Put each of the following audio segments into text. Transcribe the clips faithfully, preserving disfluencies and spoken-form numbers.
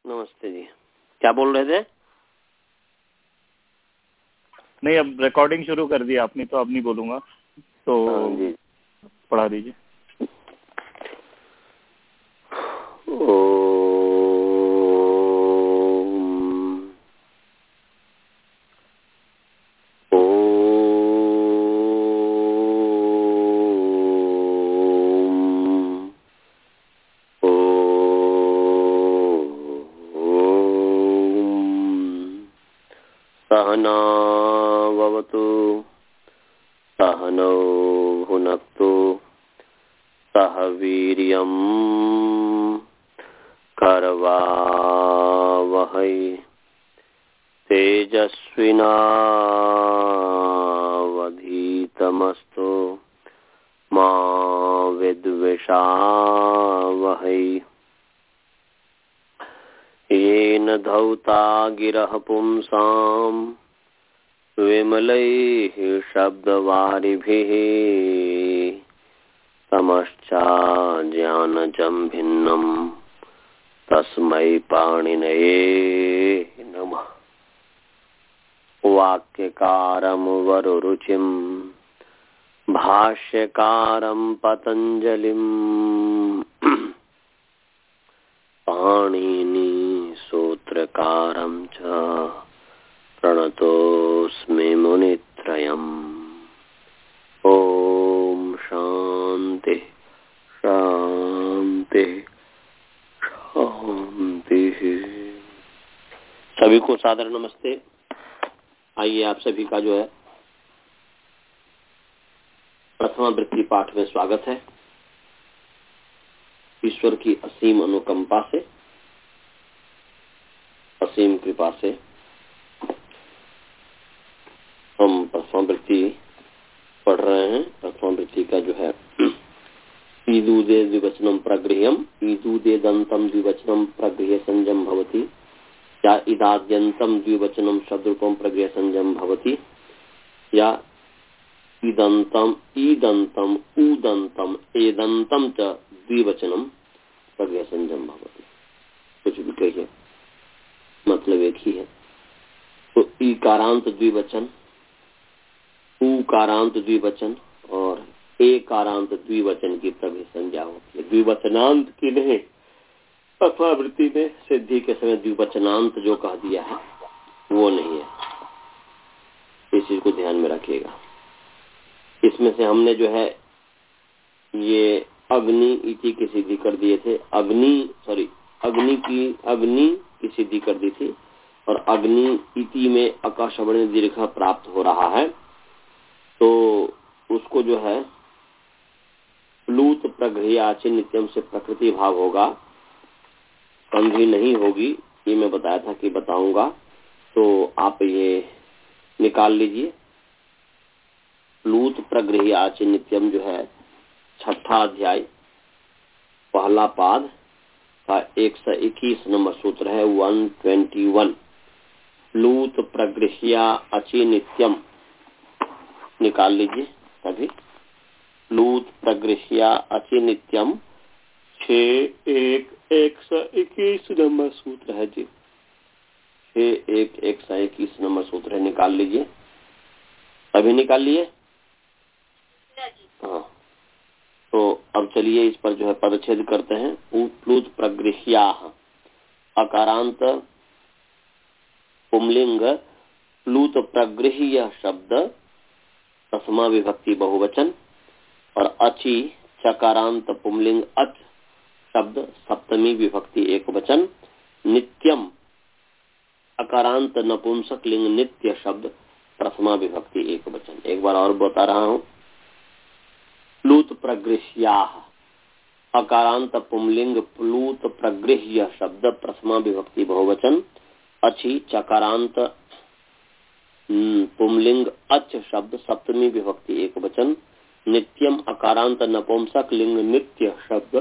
नमस्ते जी, क्या बोल रहे थे? नहीं, अब रिकॉर्डिंग शुरू कर दी आपने तो अब नहीं बोलूंगा, तो हाँ जी, पढ़ा दीजिए। सहनावतु सहनौ भुनक्तु सह वीर्यं करवावहै तेजस्विनावधीतमस्तु मा विद्विषावहै। येन धौता गिरः पुंसां विमलैः शब्दवारिभिः तमश्चाज्ञानजं भिन्नं तस्मै पाणिनये नमः। वाक्यकारं वरुरुचिं भाष्यकारं पतञ्जलिं पाणिनि सूत्रकारं च प्रणतोऽस्मि मुनित्रयम्। ओम शांति शांति शांति। सभी को सादर नमस्ते। आइए आप सभी का जो है प्रथमा वृत्ति पाठ में स्वागत है। ईश्वर की असीम अनुकंपा से, असीम कृपा से हम प्रथमा वृत्ति पढ़ रहे हैं। प्रथमा वृत्ति का जो है ईदूदे द्विवचनम प्रगृह्यम ईदूदे दंतम द्विवचनम प्रगृह्य संजम भवति या इदाद्यंतम द्विवचनम शब्दरूपम प्रगृह्य संजम भवति या ईदंतम ईदंतम ऊदंतम एदंतम च द्विवचनम प्रगृह्य संजम भवति। कुछ भी कहिए, मतलब एक ही है। तो ईकारांत द्विवचन, ऊकारांत द्विवचन और एकारांत द्विवचन की तभी संज्ञा होती है। द्विवचनांत की नहीं। प्रथमा वृत्ति में सिद्धि के समय द्विवचनांत जो कह दिया है वो नहीं है। इस चीज को ध्यान में रखिएगा। इसमें से हमने जो है ये अग्नि इति की सिद्धि कर दिए थे। अग्नि सॉरी अग्नि की अग्नि की सिद्धि कर दी थी और अग्नि इति में अकाशवर्ण दीर्घ प्राप्त हो रहा है, तो उसको जो है प्लूत प्रगृह्याचि नित्यम से प्रकृति भाव होगा, संधि नहीं होगी। ये मैं बताया था कि बताऊंगा, तो आप ये निकाल लीजिए। प्लूत प्रगृह्याचि नित्यम जो है छठा अध्याय पहला पाद का एक सौ इक्कीस नंबर सूत्र है, वन ट्वेंटी वन। प्लूत प्रगृह्या अचि नित्यम निकाल लीजिए तभी। प्लूत प्रगृह्या अचि नित्यम छ एक एक सौ इक्कीस नंबर सूत्र है जी। छ एक एक सौ इक्कीस नंबर सूत्र है, निकाल लीजिए। अभी निकाल लिए? हाँ, तो अब चलिए इस पर जो है पदच्छेद करते हैं। प्लूत प्रगृह्या अकारांत पुंलिंग प्लूत प्रगृह्य शब्द प्रथमा विभक्ति बहुवचन और अचि चकारांत पुंलिंग अच शब्द सप्तमी विभक्ति एक वचन। नित्यम अकारांत नपुंसक लिंग नित्य शब्द प्रथमा विभक्ति एक वचन। एक बार और बता रहा हूँ। प्लूत प्रगृह्या अकारांत पुंलिंग प्लूत प्रगृह्य शब्द प्रथमा विभक्ति बहुवचन। अचि चकारांत पुंलिंग अच शब्द सप्तमी विभक्ति एक वचन। नित्यम अकारांत नपुंसक लिंग नित्य शब्द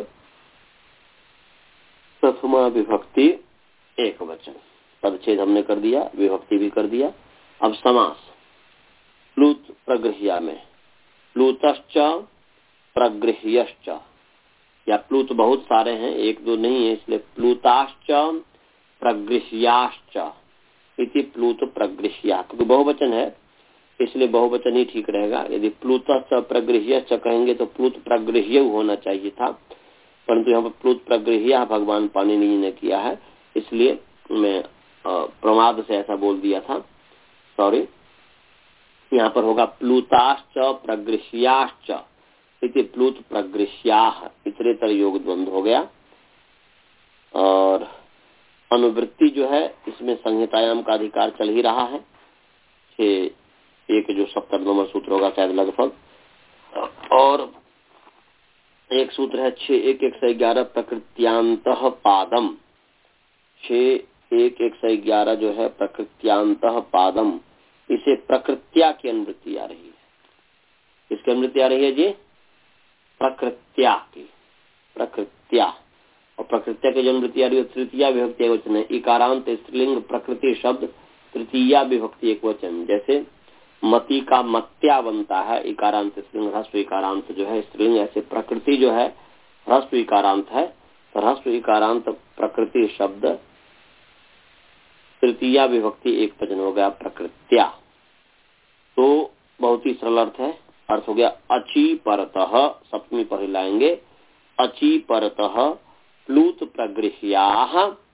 प्रथमा विभक्ति एक वचन। पदच्छेद हमने कर दिया, विभक्ति भी कर दिया। अब समास। प्लूत प्रगृह्या में प्लूतश्च प्रगृह्यश्च, या प्लूत बहुत सारे हैं, एक दो नहीं है, इसलिए प्लूताश्च प्रगृह्याश्च इति प्लूत प्रगृह्या, क्योंकि बहुवचन है इसलिए बहुवचन ही ठीक रहेगा। यदि प्लूतश्च प्रगृह्यश्च कहेंगे तो प्लूत प्रगृह्य होना चाहिए था, परंतु यहाँ पर प्लूत प्रगृह्या भगवान पाणिनि ने किया है, इसलिए मैं प्रमाद से ऐसा बोल दिया था, सॉरी। यहाँ पर होगा प्लूताश्च प्रगृह्याश्च इति प्लूत प्रगृह्याः, इतरेतर योग द्वंद्व हो गया। और अनुवृत्ति जो है इसमें संहितायाम का अधिकार चल ही रहा है, एक जो सत्तर नंबर सूत्र होगा शायद लगभग, और एक सूत्र है छह एक एक सौ ग्यारह प्रकृत्यांत पादम, छह एक एक सौ ग्यारह जो है प्रकृत्यांत पादम, इसे प्रकृत्या की अनुवृत्ति आ रही है। किसकी अनुवृत्ति आ रही है जी? प्रकृत्या की, प्रकृत्या। और प्रकृत्या की जो अनुवृत्ति आ रही है तृतीया विभक्ति एक वचन है, इकारांत स्त्रीलिंग प्रकृति शब्द तृतीया विभक्ति एक वचन। जैसे मति का मत्या बनता है, इकारांत स्त्रीलिंग, ह्रस्व इकारांत जो है स्त्रीलिंग, ऐसे प्रकृति जो है ह्रस्व इकारांत है, तो ह्रस्व इकारांत प्रकृति शब्द तृतीया विभक्ति एक वचन हो गया प्रकृत्या। तो बहुत ही सरल अर्थ है, अर्थ हो गया अची परतः, सप्तमी पर लाएंगे, अची परतः प्लूत प्रगृह्याः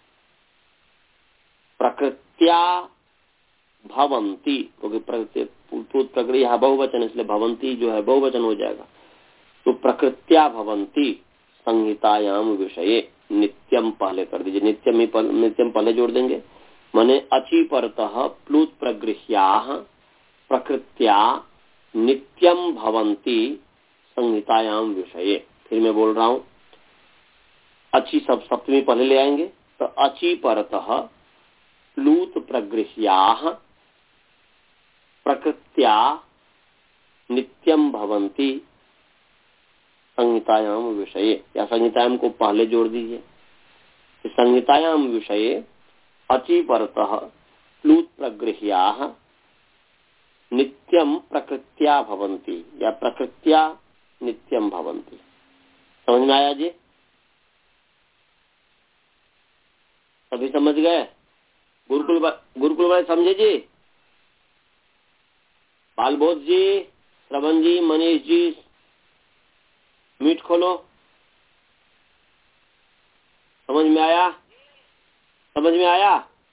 प्रकृत्या भवंती, क्योंकि प्लूत प्रगृह्या बहुवचन इसलिए भवंती जो है बहुवचन हो जाएगा। तो प्रकृत्या भवंती संहितायाम विषये, नित्यम पहले कर दीजिए, नित्यम ही पल, नित्यम पहले जोड़ देंगे, माने अची परतः प्लूत प्रगृह्याः प्रकृत्या नित्यम भवंती संहितायाम विषये। फिर मैं बोल रहा हूँ, अची सब सप्तमी पहले ले आएंगे, तो अची परतः प्लूत प्रगृह्याः प्रकृत्या नित्यम भवंती संहितायाम विषये, या संहितायाम को पहले जोड़ दीजिए, संहितायाम विषये अची परतः प्लूत प्रगृह्याः नित्यम प्रकृत्या भवंती, या प्रकृत्या नित्यम भवंती। समझ में आया जी? सभी समझ गए? गुरुकुल गुरुकुल भाई समझे जी? बालबोध जी, श्रवण जी, मनीष जी, मीट खोलो। समझ में आया? समझ में आया?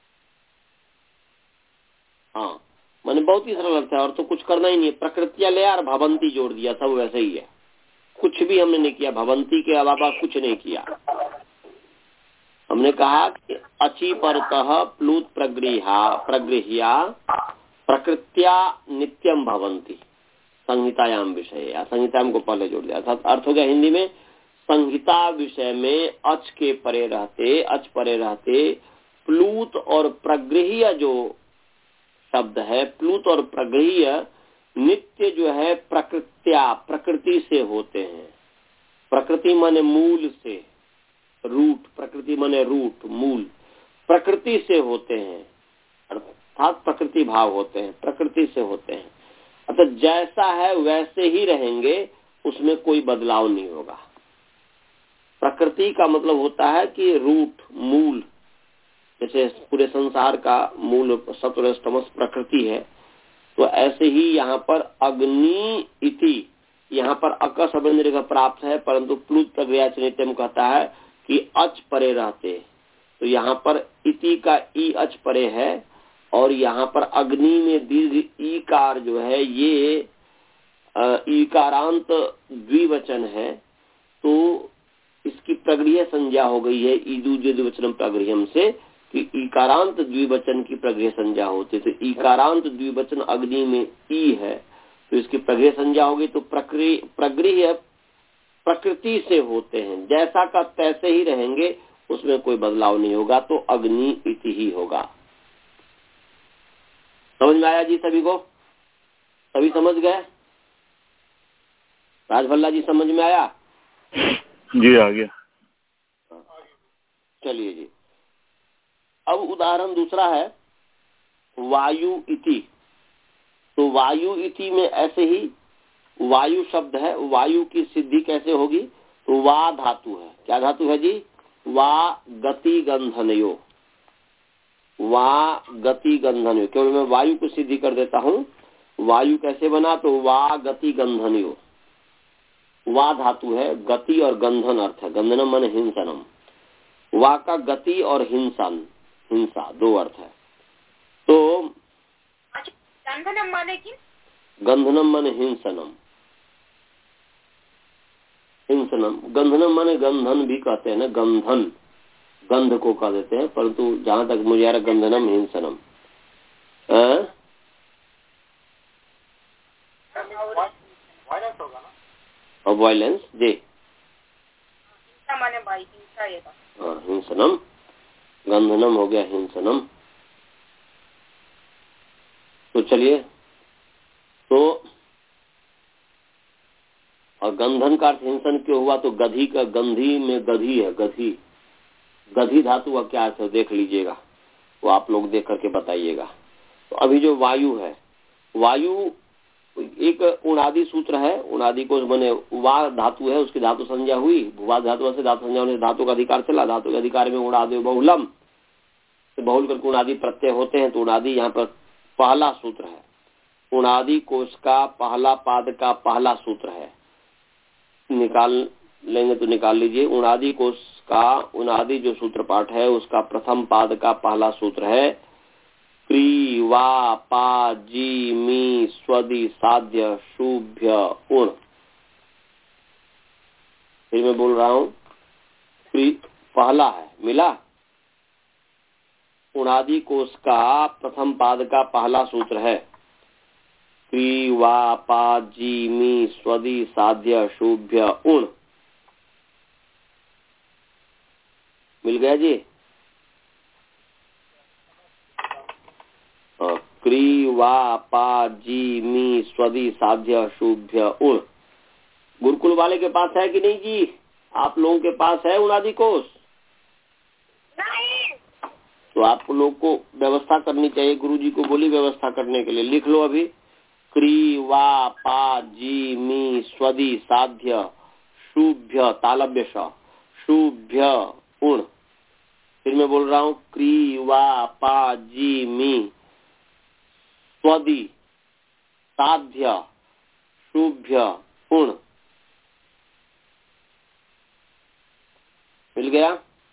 हाँ, मैंने बहुत ही सरल अर्थ है, और तो कुछ करना ही नहीं है। प्रकृतिया ले और भवंती जोड़ दिया, सब वैसे ही है, कुछ भी हमने नहीं किया, भवंती के अलावा कुछ नहीं किया। हमने कहा कि अची परतः प्लूत प्रगृह्या प्रगृह्या प्रकृत्या नित्यम भवंती संहितायाम विषय, या संहितायाम को पहले जोड़ दिया। अर्थात अर्थ हो गया हिंदी में, संहिता विषय में अच के परे रहते, अच परे रहते प्लूत और प्रगृह्य जो शब्द है, प्लूत और प्रगृह्य नित्य जो है प्रकृत्या प्रकृति से होते हैं। प्रकृति माने मूल से, रूट, प्रकृति माने रूट मूल, प्रकृति से होते हैं, अर्थात प्रकृति भाव होते हैं, प्रकृति से होते हैं। अतः जैसा है वैसे ही रहेंगे, उसमें कोई बदलाव नहीं होगा। प्रकृति का मतलब होता है कि रूट मूल, जैसे पूरे संसार का मूल सत्वरजतमस प्रकृति है, तो ऐसे ही यहाँ पर अग्नि इति, यहाँ पर अक शब्द का प्राप्त है, परंतु प्लूत प्रगृह्या नित्यम कहता है कि अच परे रहते, तो यहाँ पर इति का ई अच परे है, और यहाँ पर अग्नि में दीर्घ ईकार जो है ये ईकारांत द्विवचन है, तो इसकी प्रगृह्य संज्ञा हो गई है ईदु द्विवचनम प्रगृह्यम से, कि ईकारांत द्विवचन की प्रगृह्य संज्ञा होती है। तो ईकारांत द्विवचन अग्नि में ई है, तो इसकी प्रगृह्य संज्ञा होगी, तो प्रगृह्य प्रकृति से होते हैं, जैसा का तैसे ही रहेंगे, उसमें कोई बदलाव नहीं होगा, तो अग्नि इति ही होगा। समझ में आया जी सभी को? सभी समझ गए? राजभल्ला जी समझ में आया? जी आ गया। चलिए जी, अब उदाहरण दूसरा है वायु इति। तो वायु इति में ऐसे ही वायु शब्द है, वायु की सिद्धि कैसे होगी? तो वा धातु है, क्या धातु है जी? वा गति गंधनयो, वा गति गंधन। केवल मैं वायु को सिद्धि कर देता हूँ। वायु कैसे बना, तो वा गति गंधन। वा धातु है, गति और गंधन अर्थ है। गंधनम माने हिंसनम। वा का गति और हिंसन, हिंसा दो अर्थ है। तो गंधनम माने की गंधनम माने हिंसनम। हिंसनम गंधनम माने गंधन भी कहते हैं ना, गंधन गंध को कह देते हैं, परंतु जहां तक मुझे आ रहा गंधनम हिंसनम। और वायलेंस जी माने भाई हिंसा ये हाँ, हिंसनम गंधनम हो गया हिंसनम। तो चलिए, तो और गंधन का अर्थ हिंसन क्यों हुआ, तो गधी का, गंधी में गधी है, गधी गधी धातु का क्या अर्थ है देख लीजिएगा, वो आप लोग देख करके बताइएगा। तो अभी जो वायु है, वायु एक उणादि सूत्र है, उणादि को बने वा धातु है, उसकी धातु संज्ञा हुई, भुवा धातु से धातु संज्ञा होने धातु का अधिकार चला, धातु के अधिकार में उणादि बहुलम, तो बहुल करके उणादि प्रत्यय होते हैं। तो उणादि यहाँ पर पहला सूत्र है, उणादि कोश का पहला पाद का पहला सूत्र है। निकाल लेंगे तो निकाल लीजिए। उणादि कोश का उणादि जो सूत्र पाठ है उसका प्रथम पाद का पहला सूत्र है क्री वा पा जी मी स्वदि साध्य शुभ्य उण। फिर मैं बोल रहा हूँ, क्री पहला है, मिला। उणादि कोश का प्रथम पाद का पहला सूत्र है क्री वा पा जी मी स्वदि साध्य शुभ्य उण। मिल गया जी। क्री वा पा जी मी स्वदि साध्य शुभ्य उण। गुरुकुल वाले के पास है कि नहीं जी? आप लोगों के पास है उणादि कोश? नहीं। तो आप लोग को व्यवस्था करनी चाहिए, गुरुजी को बोली व्यवस्था करने के लिए। लिख लो अभी, क्री वा पा जी मी स्वदि साध्य शुभ्य तालव्य श शुभ्य उण। फिर मैं बोल रहा हूँ, क्री वा पा जी मी स्वदि साध्य शुभ्य उण। मिल गया?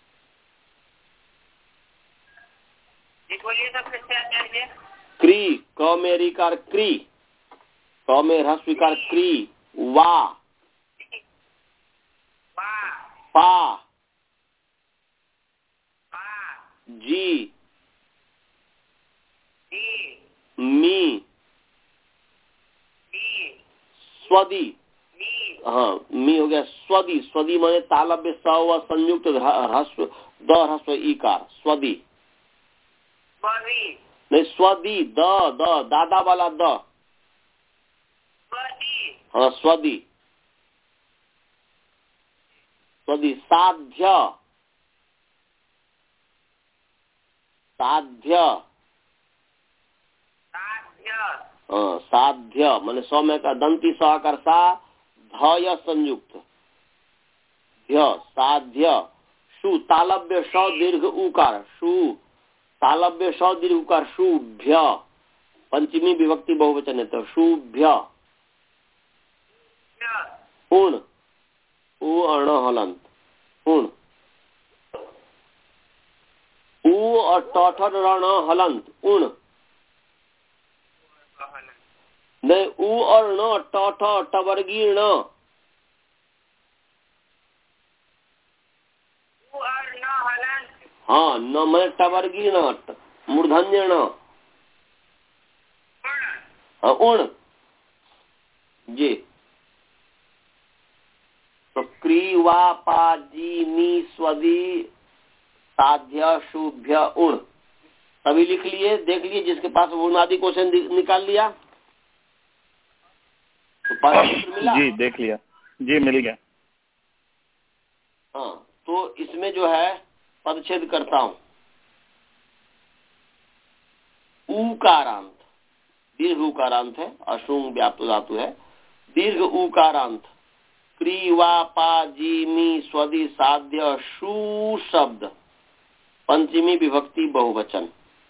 बोलिए तो फिर से आचार्य। क्री, क में ऋकार क्री, क में ह्रस्वीकार क्री, वा पा जी मी स्वदि, हाँ मी हो गया स्वदि। स्वदि माने तालव्य स व संयुक्त ह्रस्व द ह्रस्व ईकार स्वदि। नहीं स्वदि, द द दादा वाला द, हाँ स्वदि स्वदि साध्य साध्य हाँ साध्य माने सौ में का दंती स आकार सा ध संयुक्त ध्य साध्य शु तालव्य स दीर्घ उकार शु तालव्य स दीर्घ उकार शुभ्य पंचमी विभक्ति बहुवचन है तो शुभ्य उण उ अण हलंत उण उ और टठर रण हलंत उण। नहीं उ और न ट टवर्गीय न हाँ न मैं टवर्गीय न मूर्धन्य न हाँ उण जी। तो क्री वा पा जी मी स्वदि साध्य शुभ्य उण सभी लिख लिए, देख लिए। जिसके पास उणादि क्वेश्चन निकाल लिया तो पांच सूत्र मिला जी, देख लिया जी, मिल गया। हाँ तो इसमें जो है पदच्छेद करता हूँ। उकारांत दीर्घ उकारांत है, अशुंग व्याप्त धातु है, दीर्घ उकारांत क्री वा पा जी मी स्वदि साध्य शु शब्द पंचमी विभक्ति बहुवचन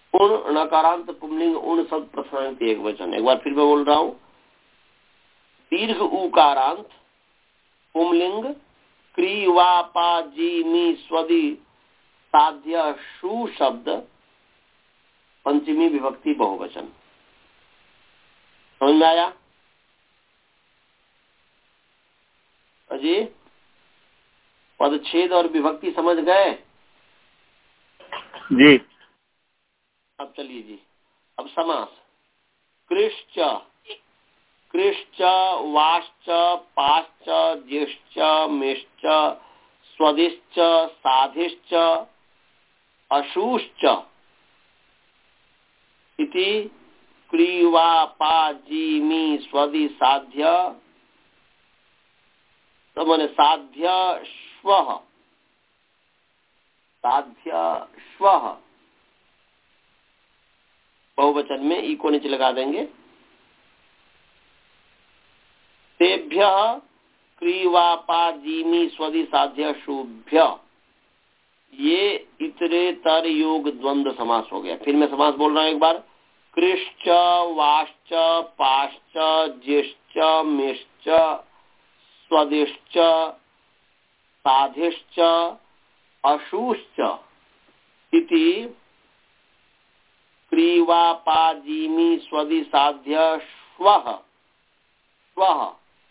उण नकारांत पुंलिंग उण शब्द प्रथमांत एक वचन। एक बार फिर मैं बोल रहा हूँ, दीर्घ उकारांत पुंलिंग क्री वा पा जी मी स्वदी साध्य शु शब्द पंचमी विभक्ति बहुवचन। समझ में आया अजी? पदच्छेद और विभक्ति समझ गए जी। अब चलिए जी, अब समास। कृश्च कृश्च वाश्च पाश्च ज्येश्च मेश्च स्वदिश्च साधिश्च अशुश्च इति क्रीवा पा जी मी स्वदि साध्य, तो मैंने साध्य श्वः साध्य श्वः बहुवचन में ई को नीचे लगा देंगे। तेभ्य क्रीवापा जीमी स्वदि साध्य शुभ्य, ये इतरेतर योग द्वंद्व समास हो गया। फिर मैं समास बोल रहा हूं एक बार। कृश्च वाश्च पाश्च ज्येश्च मेश्च स्वदिश्च साधिश्च अशुश्च इति क्रीवापा जीमी स्वदि साध्य श्वः श्वः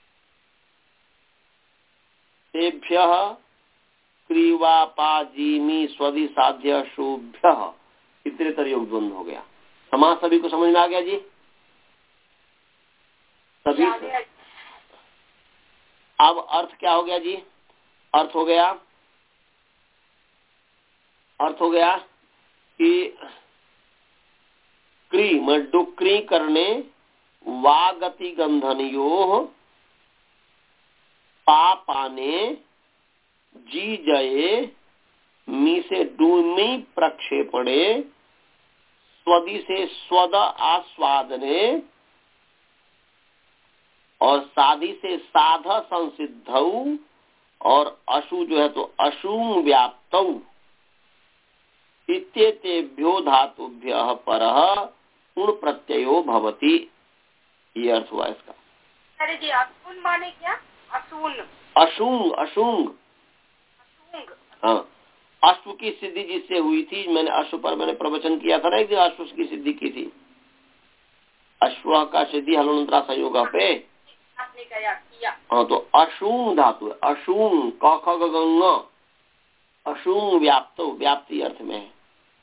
तेभ्यः क्रीवापा जीमी स्वदि साध्य शुभ्यः इतरेतर योग द्वंद्व हो गया। समास सभी को समझ में आ गया जी? सभी। अब अर्थ क्या हो गया जी? अर्थ हो गया अर्थ हो गया कि क्री में डुक्री करने वागति गंधनयो पा पाने जी जये मी से डूमी प्रक्षेपणे स्वदि से स्वद आस्वादने और साधि से साध संसिद्धौ और अशु जो है तो अशुम व्याप्तौ इत्येतेभ्यो धातुभ्यः परः उण प्रत्ययो भवति। ये अर्थ हुआ इसका। अरे जी, असून माने क्या? असून अशुंग अशुंग असूंग। हाँ, अश्व की सिद्धि जिससे हुई थी, मैंने अश्व पर मैंने प्रवचन किया था ना एक दिन, अश्व की सिद्धि की थी। अश्व का सिद्धि हलंतरा संयोग पे आपने क्या किया? हाँ, तो अशुंग धातु है। अशुंग क ख ग ग अशुंग व्याप्त व्याप्ति अर्थ में है।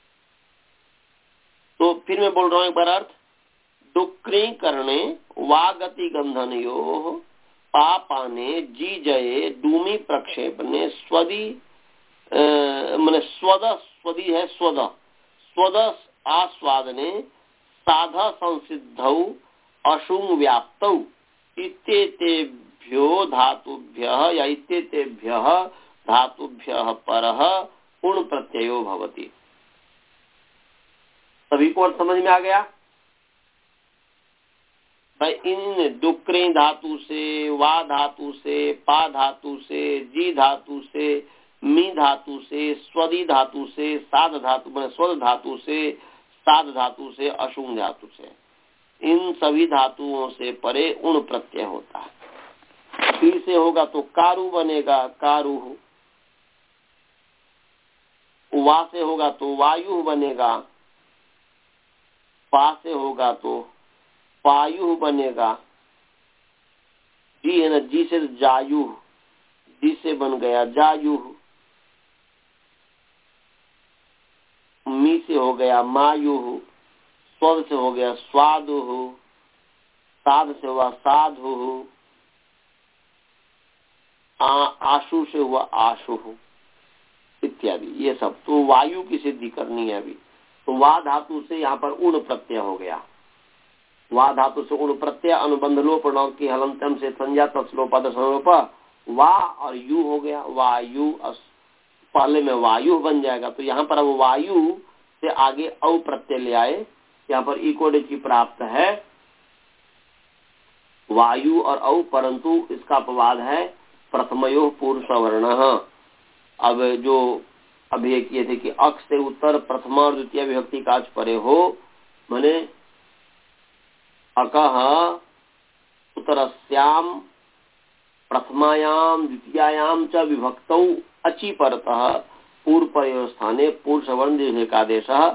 तो फिर मैं बोल रहा हूँ एक बार अर्थ। डुक्री करने वागति गंधनयो पापाने जी जये डूमी प्रक्षेपणे स्वदि मैंने स्वद स्वदि है स्वद स्वद आस्वादने साध संसिद्धौ अशुंग व्याप्तौ इत्येतेभ्यो धातुभ्यः या इत्येतेभ्यः धातुभ्यः परः उण प्रत्ययो भवति। सभी को अर्थ समझ में आ गया भाई? इन डुक्री धातु से, वा धातु से, पा धातु से, जी धातु से, मी धातु से, स्वदि धातु से, साध धातु में स्वद धातु से, साध धातु से, अशुंग धातु से, इन सभी धातुओं से परे उण प्रत्यय होता है। फिर से होगा तो कारु बनेगा कारू, वा से होगा तो वायु बनेगा, पा से होगा तो पायु बनेगा, जी है ना, जी से जायु, जी से बन गया जायु, मी से हो गया मायु, स्वर्ग से हो गया स्वादु, साध से हुआ साधु, आशु से हुआ आशु इत्यादि। ये सब तो वायु की सिद्धि करनी है अभी। तो वा धातु से यहाँ पर उण प्रत्यय हो गया। वा धातु से उण प्रत्यय अनुबंध लोप नौ की हलंतम से संज्ञा तत्लोपद स्वरूप वा और यु हो गया। वायु पहले में वायु बन जाएगा। तो यहाँ पर अब वायु से आगे औ प्रत्यय ले आए। यहाँ पर इकोडे की प्राप्त है वायु और औ, परंतु इसका अपवाद है प्रथमयो पूर्व सवर्ण। अब जो अभी एक ये थे कि अक्ष से उत्तर प्रथमा और द्वितीय विभक्ति का अच परे हो, माने अकः उत्तरस्याम प्रथमायाम द्वितीयायाम च विभक्तौ अचि परतः पूर्व परे स्थाने पूर्व सवर्ण दीर्घिकादेशः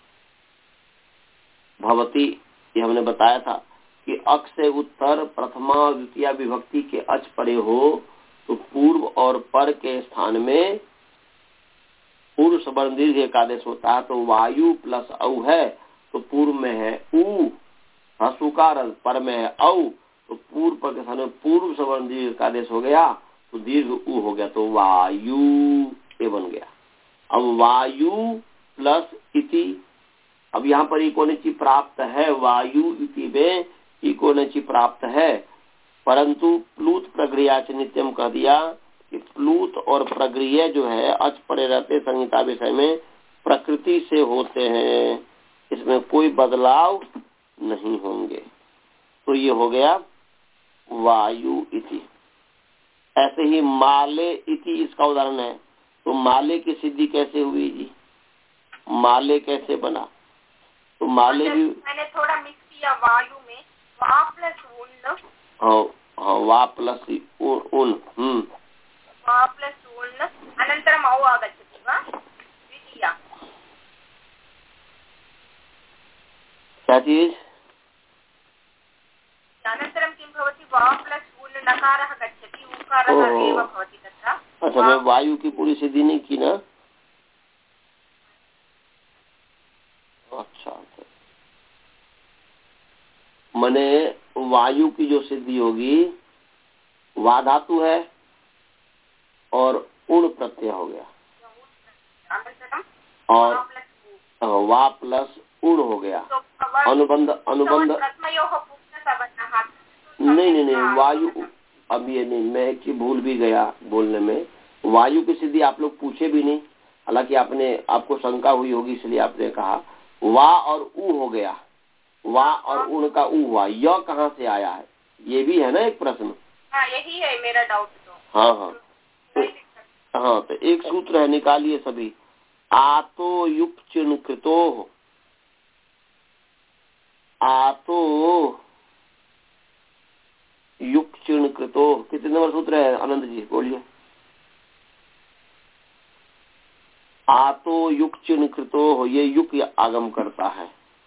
भवति। ये हमने बताया था कि अक्ष से उत्तर प्रथमा और द्वितीय विभक्ति के अच परे हो तो पूर्व और पर के स्थान में पूर्व सवर्ण दीर्घ एकादेश होता है। तो वायु प्लस औ है तो पूर्व में है उ, हसुकार पर में है औ, तो पूर्व पर के स्थान में पूर्व सवर्ण दीर्घ एकादेश हो गया तो दीर्घ उ हो गया, तो वायु ये बन गया। अब वायु प्लस इति, अब यहाँ पर इकोनिची प्राप्त है, वायु इति में इकोनिची प्राप्त है, परंतु प्लूत प्रक्रिया से नित्यम कह दिया कि प्लूत और प्रक्रिया जो है अच परे रहते संहिता विषय में प्रकृति से होते हैं, इसमें कोई बदलाव नहीं होंगे। तो ये हो गया वायु इति। ऐसे ही माले इति इसका उदाहरण है। तो माले की सिद्धि कैसे हुई जी, माले कैसे बना? तो माले भी मैंने थोड़ा मिक्स किया वायु में, वा प्लस उन, हाँ हाँ वा प्लस उन, हम्म वा प्लस उन अनन्तरम् औ आगच्छति वा द्वितीया? क्या चीज? अनन्तरं किं भवति? वा प्लस उन नकारः गच्छति, उकारः एव भवति तत्र। अच्छा, मैं वायु की पूरी सिद्धि नहीं की ना। अच्छा, मने वायु की जो सिद्धि होगी वा धातु है और उण प्रत्यय हो गया और वा प्लस उण हो गया। अनुबंध अनुबंध नहीं नहीं नहीं वायु, अब ये नहीं, मैं एक चीज भूल भी गया बोलने में। वायु की सिद्धि आप लोग पूछे भी नहीं, हालांकि आपने आपको शंका हुई होगी इसलिए आपने कहा। वा और उ हो गया, वा और उन का उ हुआ, य कहाँ से आया है ये भी है ना एक प्रश्न। हाँ, यही है मेरा डाउट। तो हाँ हाँ तो हाँ तो एक सूत्र है, निकालिए सभी। आतो युक्त चिन्ह कृतो, आतो युक्त चिन्ह कृतो, कितने नंबर सूत्र है आनंद जी बोलिए? आतो युक्त चिन्ह कृतो हो, ये युक आगम करता है।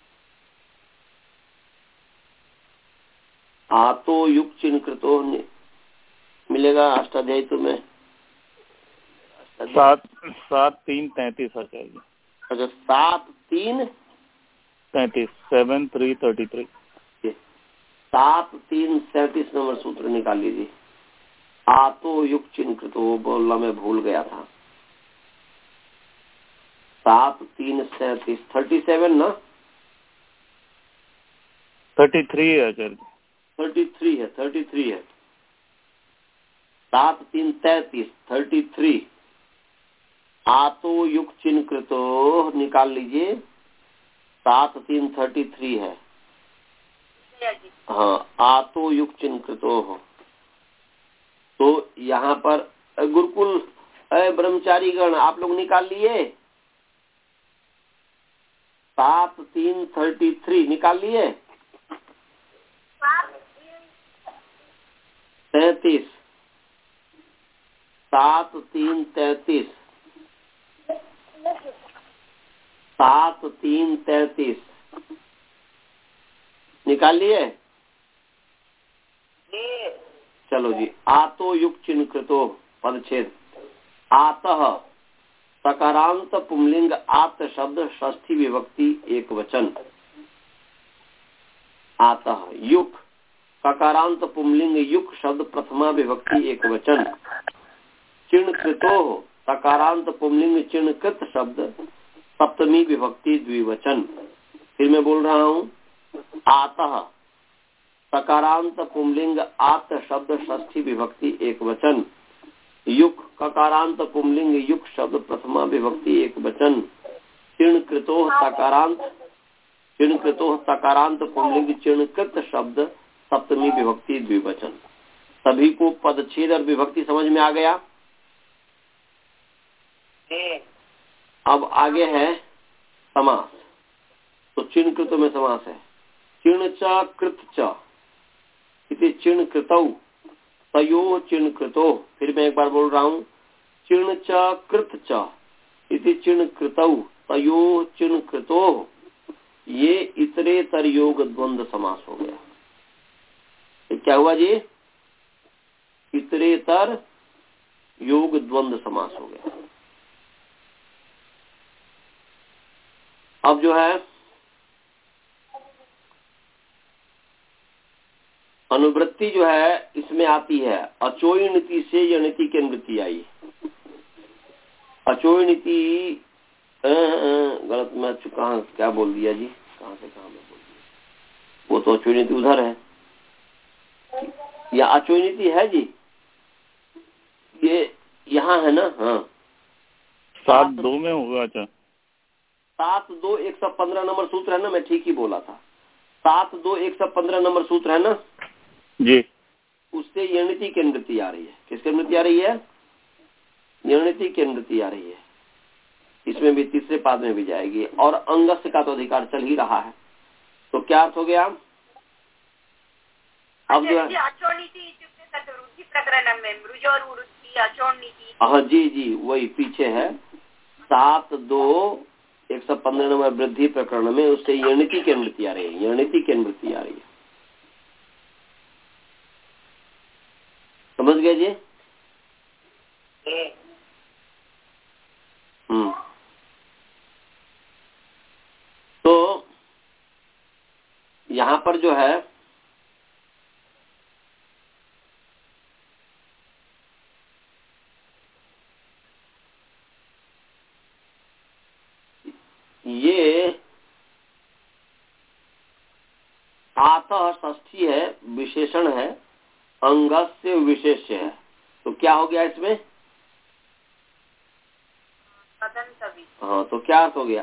आतो युक्त चिन्ह कृतो मिलेगा अष्टाध्यायी तुम्हें? सात सात तीन तैतीस आ जाएगी। अच्छा, सात तीन तैतीस, सेवन थ्री थर्टी थ्री। सात तीन सैंतीस नंबर सूत्र निकाल लीजिए। आतो युक्त चिन्ह कृतो बोलना मैं भूल गया था। सात तीन सैंतीस, थर्टी सेवन ना थर्टी थ्री है आचार्य? थर्टी थ्री है, थर्टी थ्री है। सात तीन तैतीस, थर्टी थ्री। आतो युक्त चिन्ह कृतो निकाल लीजिए। सात तीन थर्टी थ्री है। हाँ, आतो युक्त चिन्ह कृतो हो। तो यहाँ पर गुरुकुल ब्रह्मचारी गण आप लोग निकाल लिए। सात तीन थर्टी थ्री निकाल लिए। तैतीस, सात तीन तैतीस, सात तीन तैतीस निकाल लिए। चलो जी, आतो युक्त चिन्ह कृतो पदच्छेद। आतः सकारांत पुंलिंग आत शब्द षष्ठी विभक्ति एक वचन। आतः युक सकारांत पुंलिंग युक शब्द प्रथमा विभक्ति एक वचन। चिन्ह कृतो सकारांत पुंलिंग चिन्ह कृत शब्द सप्तमी विभक्ति द्विवचन। फिर मैं बोल रहा हूँ, आतः सकारांत पुंलिंग आत शब्द षष्ठी विभक्ति एक वचन। युक ककारांत पुंलिंग युक शब्द प्रथमा विभक्ति एक वचन। चिन्ह कृतो सकारांत चिन्ह कृतो सकारांत पुंलिंग चिन्ह कृत शब्द सप्तमी विभक्ति द्विवचन। सभी को पदच्छेद और विभक्ति समझ में आ गया? अब आगे है समास। तो चिण कृतों में समास है चिण च कृत च इति चिण कृतौ तयो चिण कृतो। फिर मैं एक बार बोल रहा हूँ चिण च कृत च इति चिण कृतौ तयो चिण कृतो। ये इतरेतर योग द्वंद्व समास हो गया। ये क्या हुआ जी? इतरेतर योग द्वंद्व समास हो गया। अब जो है अनुवृत्ति जो है इसमें आती है अचोय नीति से यणिति की अनुवृत्ति आई। अचोय नीति गलत मैं कहा क्या बोल दिया जी? कहाँ से कहाँ में बोल दिया? वो तो अचोय नीति उधर है या अचोय नीति है जी? ये यहाँ है ना? हाँ सात दो में होगा। अच्छा सात दो एक सौ पंद्रह नंबर सूत्र है ना? मैं ठीक ही बोला था। सात दो एक सौ पंद्रह नंबर सूत्र है ना जी। उससे यणिति की अनुवृत्ति आ रही है। किसकी अनुवृत्ति आ रही है? यणिति की अनुवृत्ति आ रही है। इसमें भी तीसरे पाद में भी जाएगी और अंगस्य का तो अधिकार चल ही रहा है। तो क्या अर्थ हो गया? अब जो है हाँ जी जी वही पीछे है सात दो एक सौ पंद्रह नंबर वृद्धि प्रकरण में उससे यणिति की अनुवृत्ति आ रही है। यणिति की अनुवृत्ति आ रही है। समझ गए जी? हम्म तो यहाँ पर जो है ये आतः षष्ठी है, विशेषण है, अंगस्य विशेष्य है। तो क्या हो गया इसमें? हाँ तो क्या अर्थ हो गया?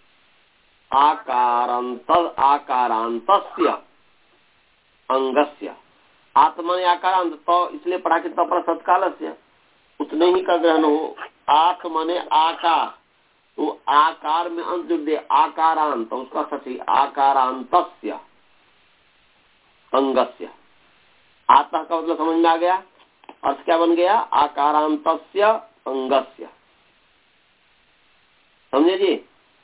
आकारांत आकारांतस्य अंगस्य आत्मने आकारांत तो इसलिए पढ़ा कि तो सत्कालस्य उतने ही का ग्रहण हो। आत्मने आकार तो आकार में अंत जुड़ दे आकारांत उसका सठी आकारांतस्य अंगस्य। आत्मा का मतलब समझ में आ गया? अर्थ क्या बन गया? आकारांतस्य अंगस्य। समझे जी?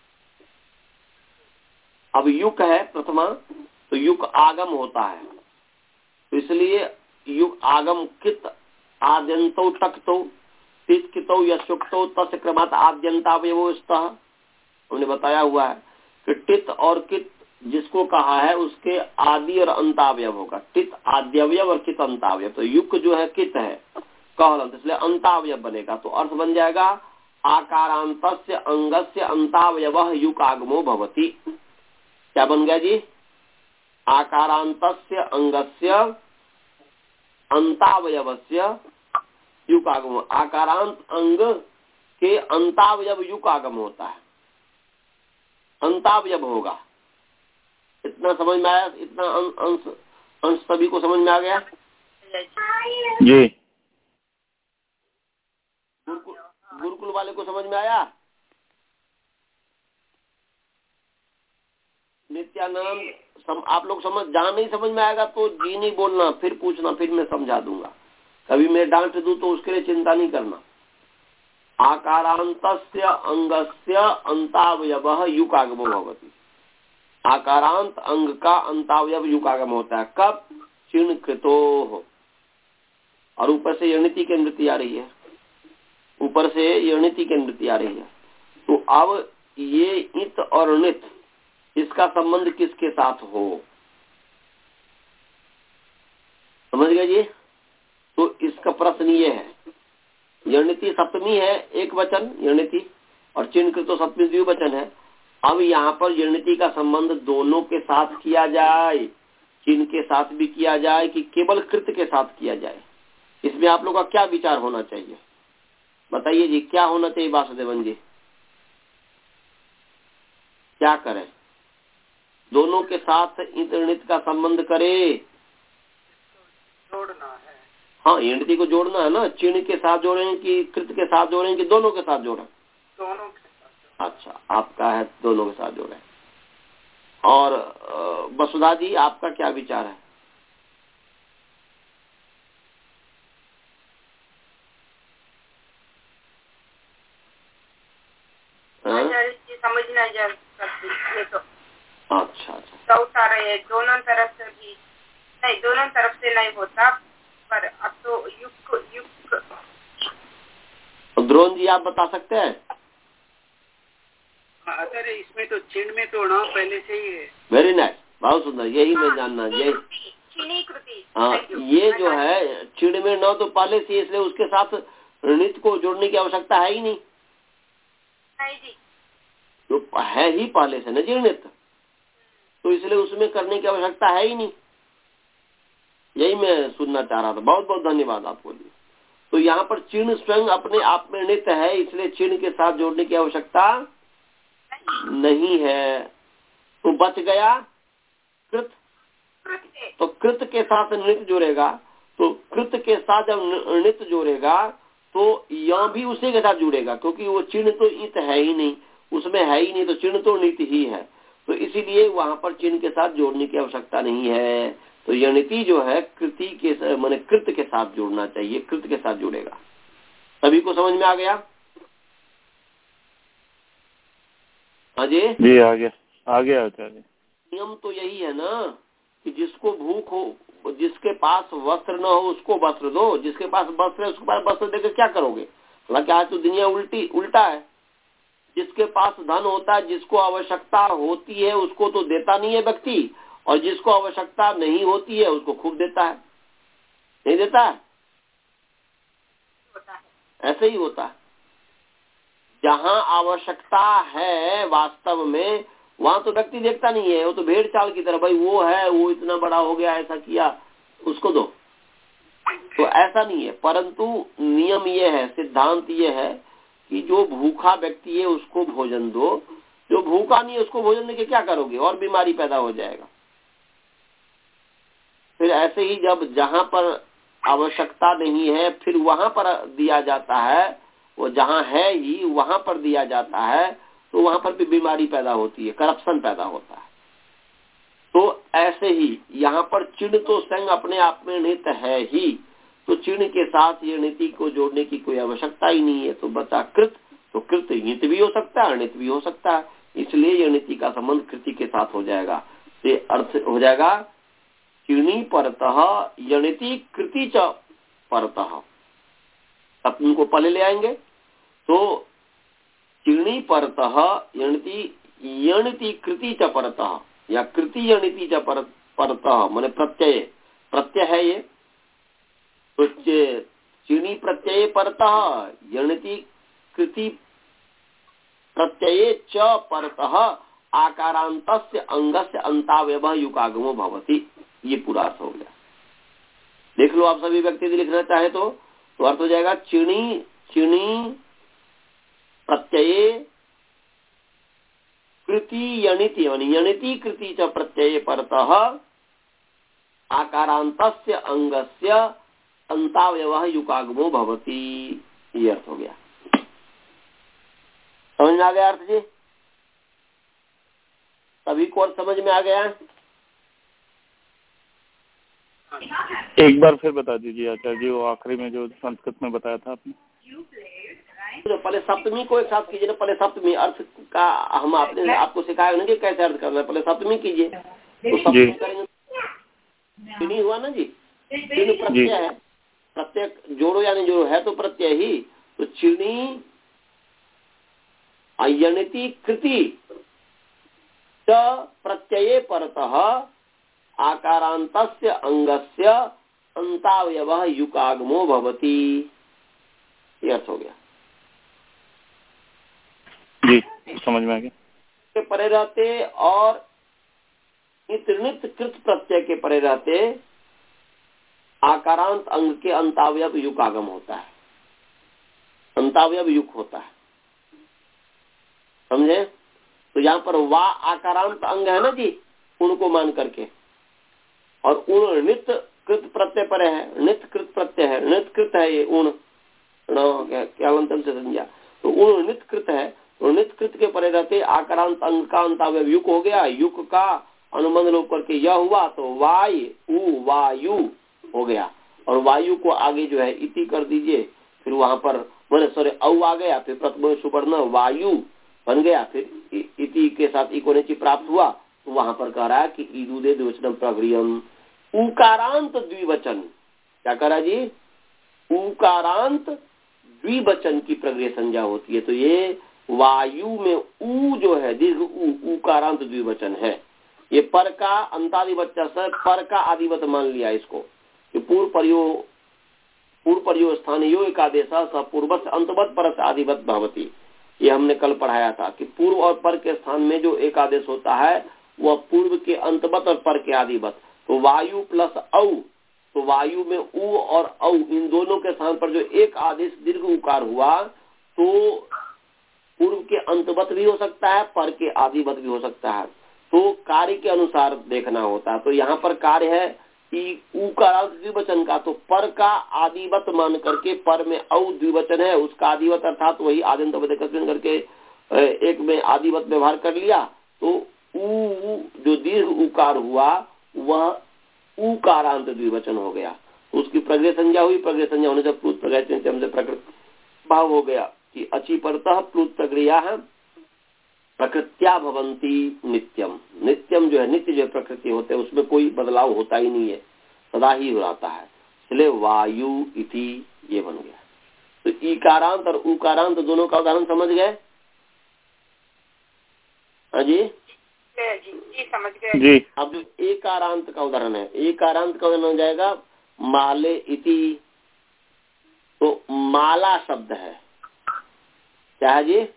अब युक है प्रथमा तो युक आगम होता है तो इसलिए युक आगम कित आद्यंतो टकतो तित कितो यशुक्तो तस्य क्रमात् आद्यंतावयवो स्तः। हमने बताया हुआ है कि टित और कित जिसको कहा है उसके आदि और अंतावयव होगा। टित आद्यवयव और कित अंतावयव। तो युक जो है कित है कहलंत इसलिए अंतावयव बनेगा। तो अर्थ बन जाएगा आकारांतस्य अंगस्य अंतावयवः युक आगमो भवति। क्या बन गया जी? आकारांतस्य अंगस्य अंतावयवस्य युक आगम। आकारांत अंग के अंतावयव युक आगम होता है। अंतावयव होगा। इतना समझ में आया? इतना अंश अंश सभी को समझ में आ गया जी? गुरुकुल गुरुकुल वाले को समझ में आया? नित्यानंद सम, आप लोग समझ जहाँ नहीं समझ में आएगा तो जी नहीं बोलना, फिर पूछना, फिर मैं समझा दूंगा। कभी मैं डांट दूं तो उसके लिए चिंता नहीं करना। आकारांतस्य अंगस्य अंतावयवः युक आगमो भवति। आकारांत अंग का अंतावयव युक आगम होता है। कब? चिण कृतो। और ऊपर से यणिति की अनुवृत्ति आ रही है। ऊपर से यणिति की अनुवृत्ति आ रही है। तो अब ये इत और नित इसका संबंध किसके साथ हो? समझ गए जी? तो इसका प्रश्न ये है। यणिति सप्तमी है एक वचन यणिति और चिन्ह कृतो सप्तमी द्विवचन है। अब यहाँ पर यणिति का संबंध दोनों के साथ किया जाए, चिन्ह के साथ भी किया जाए कि केवल कृत के साथ किया जाए, इसमें आप लोग का क्या विचार होना चाहिए? बताइए जी, क्या होना चाहिए वासुदेवन जी? क्या करें? दोनों के साथ इत का संबंध करे, जोड़ना है। हाँ यणिति को जोड़ना है ना। चिन्ह के साथ जोड़ें कि कृत के साथ जोड़ें कि दोनों के साथ जोड़ें? दोनों के साथ। अच्छा, आपका है दोनों के साथ जोड़े। और वसुधा जी, आपका क्या विचार है? समझना जरूर ये तो। अच्छा अच्छा, डाउट आ रहे हैं दोनों तरफ से भी, नहीं दोनों तरफ से नहीं होता, पर अब तो युग युग। द्रोण जी, आप बता सकते हैं? सर इसमें तो चिन्ह में तो ना पहले से ही है। वेरी नाइस, बहुत सुंदर, यही मैं जानना ये हाँ, ये जो है चिड़ में न तो पहले से, इसलिए उसके साथ ऋणित को जोड़ने की आवश्यकता है ही नहीं। नहीं जी, तो है ही पहले से न जी ऋणित, तो इसलिए उसमें करने की आवश्यकता है ही नहीं। यही मैं सुनना चाह रहा था। बहुत बहुत धन्यवाद आपको जी। तो यहाँ पर चिन्ह स्वयं अपने आप में नित्य है, इसलिए चिन्ह के साथ जोड़ने की आवश्यकता नहीं है। तो बच गया कृत। तो कृत के साथ नित्य जोड़ेगा, तो कृत के साथ जब नित्य जोड़ेगा तो यह भी उसी के साथ जुड़ेगा, क्योंकि वो चिन्ह तो इत है ही नहीं, उसमें है ही नहीं, तो चिन्ह तो नित्य ही है। तो इसीलिए वहां पर चिन्ह के साथ जोड़ने की आवश्यकता नहीं है। तो यणिति जो है कृति के माने कृत के साथ जोड़ना चाहिए, कृत के साथ जुड़ेगा। सभी को समझ में आ गया? हाँ जी जी, आ गया आ गया आचार्य। नियम तो यही है ना कि जिसको भूख हो, जिसके पास वस्त्र न हो उसको वस्त्र दो, जिसके पास वस्त्र है उसके पास वस्त्र देकर क्या करोगे? हालांकि आज तो दुनिया उल्टी उल्टा है। जिसके पास धन होता है, जिसको आवश्यकता होती है उसको तो देता नहीं है व्यक्ति, और जिसको आवश्यकता नहीं होती है उसको खूब देता है। नहीं देता है? ऐसे ही होता है। जहाँ आवश्यकता है वास्तव में, वहां तो व्यक्ति देखता नहीं है, वो तो भेड़ चाल की तरह, भाई वो है, वो इतना बड़ा हो गया, ऐसा किया, उसको दो। तो ऐसा नहीं है, परंतु नियम ये है, सिद्धांत ये है कि जो भूखा व्यक्ति है उसको भोजन दो, जो भूखा नहीं है उसको भोजन देके क्या करोगे? और बीमारी पैदा हो जाएगा। फिर ऐसे ही जब जहाँ पर आवश्यकता नहीं है फिर वहां पर दिया जाता है, वो जहाँ है ही वहां पर दिया जाता है, तो वहां पर भी बीमारी पैदा होती है, करप्शन पैदा होता है। तो ऐसे ही यहाँ पर चिन्ह तो स्वयं अपने आप में नित्य है ही, तो चिन्ह के साथ ये नीति को जोड़ने की कोई आवश्यकता ही नहीं है। तो बचा कृत, तो कृत नित्य भी हो सकता है, अनित्य भी हो सकता है, इसलिए ये नीति का संबंध कृति के साथ हो जाएगा। ये अर्थ हो जाएगा चिणी परतः यणिति कृति च परतः। अपने को पहले ले आएंगे तो चिणी परतः यणिति यणिति कृति च परतः, या कृति यणिति च परतः माने प्रत्यय, प्रत्यय है ये। तो चिणी प्रत्यय परतः यणिति कृति प्रत्यय च परतः आकारांतस्य अंगस्य अंतावयवः युगागमो भवति। ये पूरा अर्थ हो गया। देख लो आप सभी व्यक्ति लिखना चाहे तो तो अर्थ हो जाएगा चिणी चिणी प्रत्यय कृति यणिति यणिति कृति च प्रत्यय परतः आकारांतस्य अंगस्य अंतावयवः युगागमो भवति। ये अर्थ हो गया। समझ में आ गया अर्थ जी? सभी को अर्थ समझ में आ गया? एक बार फिर बता दीजिए आचार्य जी, वो आखिरी में जो संस्कृत में बताया था आपने। तो पहले सप्तमी को एक साथ कीजिए ना। पहले सप्तमी अर्थ का हम आपने आपको सिखाया ना कि कैसे अर्थ करना है। पहले सप्तमी कीजिए तो सप्तमी करेंगे। चिनी हुआ ना जी, चिन्ह प्रत्यय है, प्रत्यय जोड़ो या नहीं जोड़ो, है तो प्रत्यय ही। तो चिनी यणिति कृति च प्रत्यये परतः आकारांतस्य अंगस्य अंतावयवः युगागमो भवति। ये अर्थ हो गया जी, समझ में आ गया। के परे रहते और नित कृत प्रत्यय के परे रहते आकारांत अंग के अंतावयव युगागम होता है, अंतावयव युग होता है। समझे? तो यहाँ पर वा आकारांत अंग है ना जी, उनको मान करके, और उण नित्य कृत प्रत्यय पर है, नित्य कृत प्रत्यय है, नित्य कृत है ये उण, क्या से समझा? तो उण नित्य कृत है, तो नित कृत के परे रहते आकारांत अंग का अंतावय युक हो गया, युक का अनुबंध लोप करके यह हुआ तो वाय उ वायु हो गया, और वायु को आगे जो है इति कर दीजिए, फिर वहां पर मैंने सॉरी औ आ गया, फिर प्रथम सुवर्ण वायु बन गया, फिर इति के साथ इकोनिची प्राप्त हुआ, तो वहां पर कह रहा है कि ईदुदे द्विवचनम प्रगृहम, उकारांत द्विवचन, क्या कह रहा जी, उकारांत द्विवचन की प्रगृह संज्ञा होती है। तो ये वायु में उ जो है दीर्घ उ, उकारांत द्विवचन है। ये पर का अंतादिवच्चा से पर का आदिवत मान लिया इसको, कि पूर्व परियो पूर्व परियो स्थानीय एकादेश पूर्व अंतवत पर आदिवत भवती, ये हमने कल पढ़ाया था कि पूर्व और पर के स्थान में जो एक आदेश होता है वह पूर्व के अंतवत और पर के आदिवत। तो वायु प्लस औ, तो वायु में उ और औ इन दोनों के स्थान पर जो एक आदेश दीर्घ उकार हुआ तो पूर्व के अंतवत भी हो सकता है, पर के आदिवत भी हो सकता है, तो कार्य के अनुसार देखना होता है। तो यहाँ पर कार्य है कि उ का द्विवचन का, तो पर का आदिवत मान करके पर में औ द्विवचन है उसका आदिवत अर्थात वही आदिंत करके एक में आदिवत व्यवहार कर लिया, तो उ जो दीर्घ उकार हुआ वह उकारांत द्विवचन हो गया, तो उसकी प्रगृह संज्ञा हुई। प्रगृह संज्ञा होने से प्लुत प्रगृह से प्रकृत भाव हो गया कि अची परतः प्लुत प्रक्रिया प्रकृत्या भवंती नित्यम, नित्यम जो है नित्य जो प्रकृति होते हैं उसमें कोई बदलाव होता ही नहीं है, सदा ही रहता है, इसलिए वायु इति ये बन गया। तो ईकारांत और उकारांत दोनों का उदाहरण समझ गए? हाँ जी जी जी समझ गए जी। अब जो एकारांत का उदाहरण है, एकारांत का उदाहरण हो जाएगा माले इति, तो माला शब्द है, क्या है जी,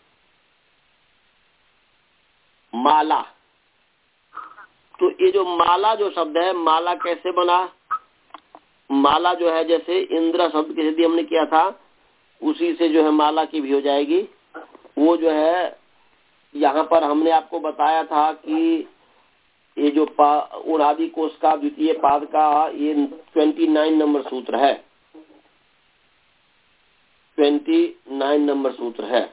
माला। तो ये जो माला जो शब्द है, माला कैसे बना, माला जो है जैसे इंद्र शब्द की सिद्धि हमने किया था उसी से जो है माला की भी हो जाएगी। वो जो है यहाँ पर हमने आपको बताया था कि ये जो उणादि कोश का द्वितीय पाद का ये उनतीस नंबर सूत्र है, उनतीस नंबर सूत्र है,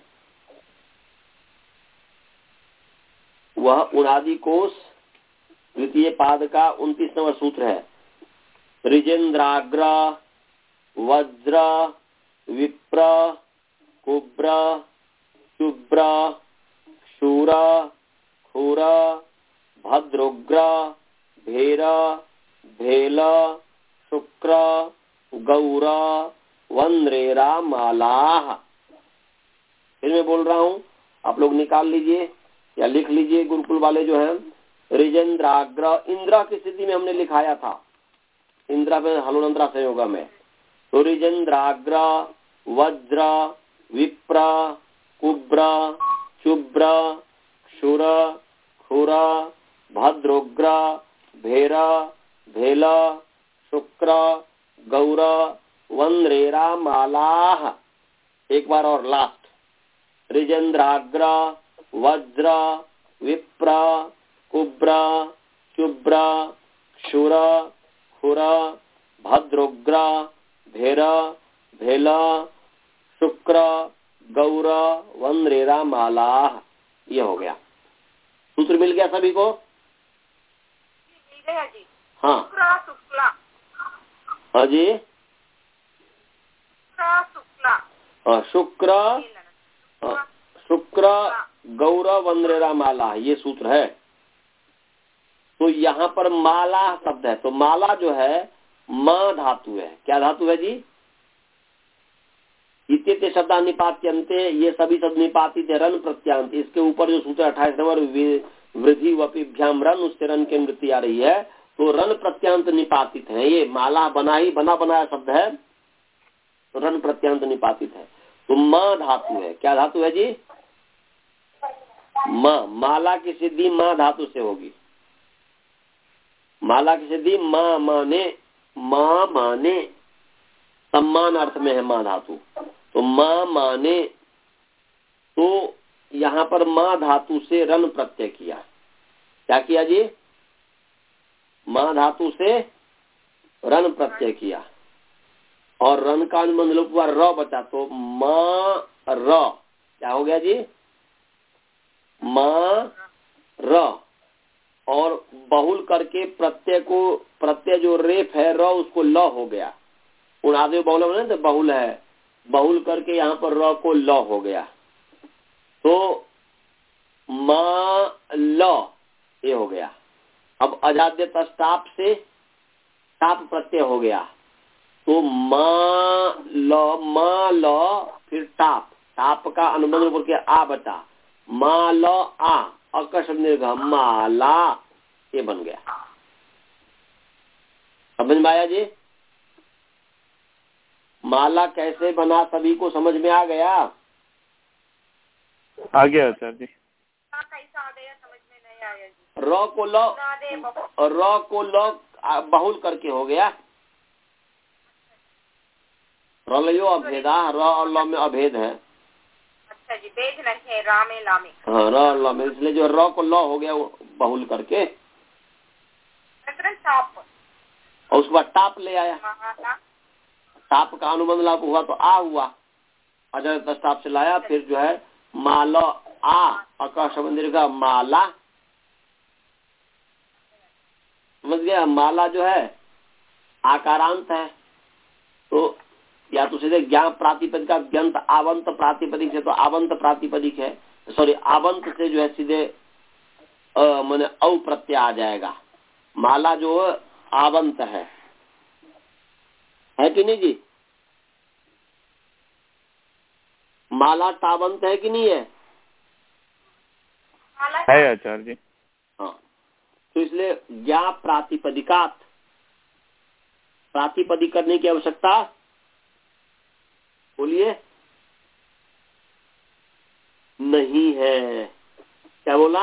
वह उणादि कोश द्वितीय पाद का उनतीस नंबर सूत्र है। ऋजेन्द्राग्र वज्र विप्र कुब्र शुभ्र शूर खुर भद्रुग्र भेर भेल शुक्र गौर वंद्रेरा मालाह। फिर मैं बोल रहा हूँ, आप लोग निकाल लीजिए या लिख लीजिए, गुरुकुल वाले जो हैं। ऋजेन्द्राग्र, इंद्रा की स्थिति में हमने लिखाया था, इंद्रा में हलुनंद्रा संयोग में, तो ऋजेन्द्राग्र वज्र विप्र कुब्र शुभ्र क्षुर खुर भद्रुग्र भेर भेल शुक्र गौर वंद्रेरा मालाह। एक बार और लास्ट, ऋजेन्द्राग्र वज्र विप्र कुब्र शुभ्र क्षुर खुर भद्रुग्र भेर भेल शुक्र गौर वंद्रेरा मालाह। ये हो गया, सूत्र मिल गया सभी को? मिल गया जी। हाँ शुक्ला हाँ जी, शुक्ला शुक्र शुक्र गौर वंद्रेरा माला, ये सूत्र है। तो यहाँ पर माला शब्द है, तो माला जो है माँ धातु है। क्या धातु है जी? इत्ते शब्द निपात्यंते, ये सभी शब्द निपातित है रन प्रत्यांत। इसके ऊपर जो सूत्र अट्ठाईस नंबर वृद्धि वपिभ्याम रन, उससे रन की वृत्ति आ रही है, तो रन प्रत्यांत निपातित है। ये माला बना ही बना बनाया शब्द है, तो रन प्रत्यांत निपातित है। तो माँ धातु है। क्या धातु है जी? माँ। माला की सिद्धि माँ धातु से होगी। माला की सिद्धि माँ माने, माँ माने सम्मान अर्थ में है माँ धातु। तो माँ माने, तो यहाँ पर माँ धातु से रन प्रत्यय किया। क्या किया जी? माँ धातु से रन प्रत्यय किया और रन का अनुबंध लोप हुआ र बचा, तो माँ र क्या हो गया जी? मा र, और बहुल करके प्रत्यय को, प्रत्यय जो रेफ है र उसको ल हो गया। उणादि बहुल है तो बहुल है, बहुल करके यहाँ पर र को ल हो गया, तो मा ल ये हो गया। अब अजाद्य तस्ताप से ताप प्रत्यय हो गया, तो मा ल, मा ल फिर ताप, ताप का अनुबंध करके आ बटा, मा ल आ अकश निर्घ माला, ये बन गया। समझ में आया जी? माला कैसे बना सभी को समझ में आ गया? आ गया आचार्य जी। कैसा आ गया समझ में नहीं आया जी। र को ल, र को ल बहुल करके हो गया, रलयो अभेदा, र और ल में अभेद है। अच्छा जी, भेद नहीं है रा में ला में। हाँ, र और ल में, इसलिए जो र को ल हो गया बहुल करके, ताप, और उसके बाद टाप ले आया, टाप का अनुबंध लाभ हुआ तो आ हुआ, अजर तस्ताप से लाया, फिर जो है माला आ आकाश मंदिर का माला, समझ गया? माला जो है आकारांत है, तो या तो सीधे ज्ञान प्रातिपदिक का व्यंत आवंत प्रातिपदिक से, तो आवंत प्रातिपदिक है, सॉरी आवंत से जो है सीधे माने औ प्रत्यय आ जाएगा। माला जो आवंत है, है कि नहीं जी? माला तावंत है कि नहीं है? है आचार्य जी। हाँ, तो इसलिए ज्ञा प्रातिपदिकात, प्रातिपदिक करने की आवश्यकता, बोलिए, नहीं है। क्या बोला?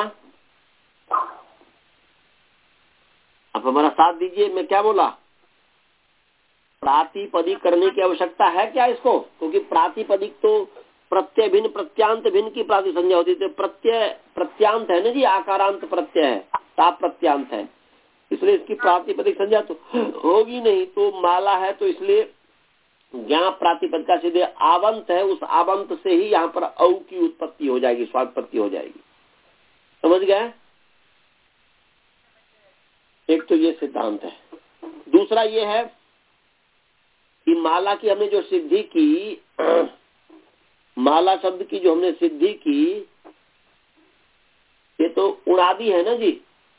आप हमारा साथ दीजिए, मैं क्या बोला? प्रातिपदिक करने की आवश्यकता है क्या इसको? क्योंकि प्रातिपदिक तो प्रत्यय भिन्न प्रत्यांत भिन्न की प्राति संज्ञा होती है। प्रत्यय प्रत्यांत है ना जी, आकारांत प्रत्यय है, ताप प्रत्यांत है, इसलिए इसकी प्रातिपदिक संज्ञा तो होगी नहीं। तो माला है तो इसलिए ज्ञान प्रातिपदिक का सीधे आवंत है, उस आवंत से ही यहाँ पर औ की उत्पत्ति हो जाएगी, स्वात्पत्ति हो जाएगी। समझ गए? एक तो ये सिद्धांत है। दूसरा ये है कि माला की हमने जो सिद्धि की, माला शब्द की जो हमने सिद्धि की, ये तो उणादि है ना जी?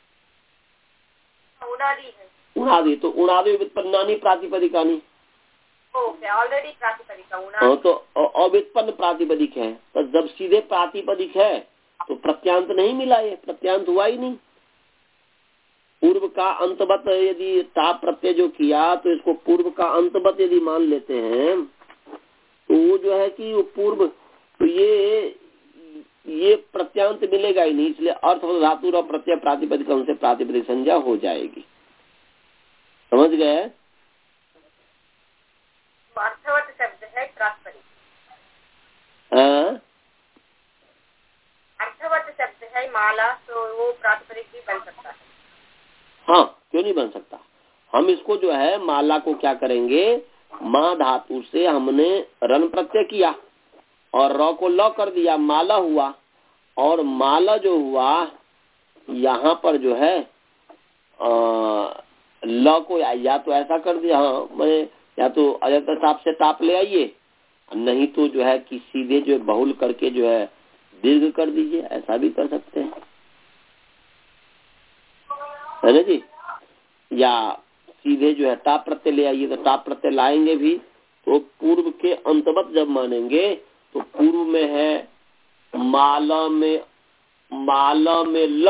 उणादि है। उणादि तो उणादि व्युत्पन्नानि प्रातिपदिकानि, ऑलरेडी प्रातिपदिक हाँ, तो अव्युत्पन्न प्रातिपदिक है। तो जब सीधे प्रातिपदिक है तो प्रत्यांत नहीं मिला, ये प्रत्यांत हुआ ही नहीं। पूर्व का अंतवत यदि ताप प्रत्यय जो किया, तो इसको पूर्व का अंतवत यदि मान लेते हैं, तो वो जो है कि वो पूर्व, तो ये ये प्रत्यांत मिलेगा ही नहीं, इसलिए अर्थ धातु और प्रत्यय प्रातिपदिक से प्रातिपदिक संज्ञा हो जाएगी। समझ गए? अर्थवत शब्द है प्रातिपदिक, अर्थवत शब्द है माला, तो वो प्रातिपदिक भी बन सकता है। हाँ, क्यों नहीं बन सकता? हम इसको जो है माला को क्या करेंगे, माँ धातु से हमने रन प्रत्यय किया और र को ल कर दिया, माला हुआ। और माला जो हुआ यहाँ पर जो है आ, ल को या, या तो ऐसा कर दिया, हाँ मैंने, या तो अजंता ताप से ताप ले आइए, नहीं तो जो है कि सीधे जो बहुल करके जो है दीर्घ कर दीजिए, ऐसा भी कर सकते हैं, है ना जी? या सीधे जो है ताप प्रत्यय ले आइए, तो ताप प्रत्यय लाएंगे भी तो पूर्व के अंतवत जब मानेंगे, तो पूर्व में है माला में, माला में ल,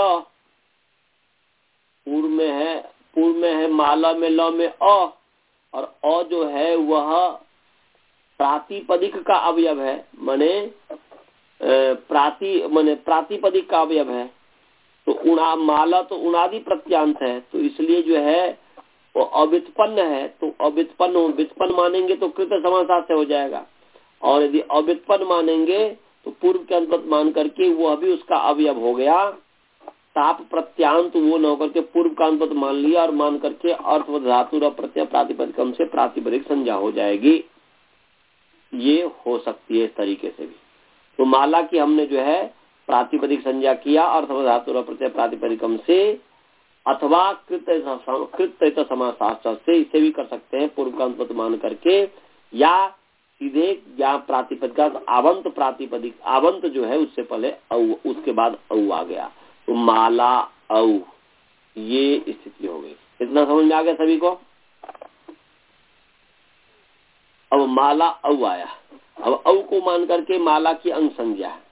पूर्व में है, पूर्व में है माला में ल में अ, और अ जो है वह प्रातिपदिक का अवयव है, माने प्राति माने प्रातिपदिक का अवयव है। तो उणा माला तो उणादि प्रत्यांत है, तो इसलिए जो है वो अव्युत्पन्न है। तो अव्युत्पन्न व्युत्पन्न मानेंगे तो कृत समासार से हो जाएगा, और यदि अव्युत्पन्न मानेंगे तो पूर्व के अंतवत मान करके वह भी उसका अवयव हो गया। ताप प्रत्यांत वो न होकर के पूर्व का अंतवत मान लिया, और मान करके अर्थ धातु र प्रत्यय प्रातिपदिकम से प्रातिपदिक संज्ञा हो जाएगी। ये हो सकती है इस तरीके से भी। तो माला की हमने जो है प्रातिपदिक संज्ञा किया अर्थवत धातु प्रत्यय प्रातिपदिकम से अथवा कृत कृत समासास्त्र से, इसे भी कर सकते हैं पूर्व का अंत मान करके, या सीधे या प्रातिपदिक आवंत प्रातिपदिक आवंत जो है उससे पहले औ, उसके बाद औ आ गया तो माला औ, ये स्थिति हो गई। इतना समझ में आ गया सभी को? अब माला औ आया, अब औ को मान करके माला की अंग संज्ञा है,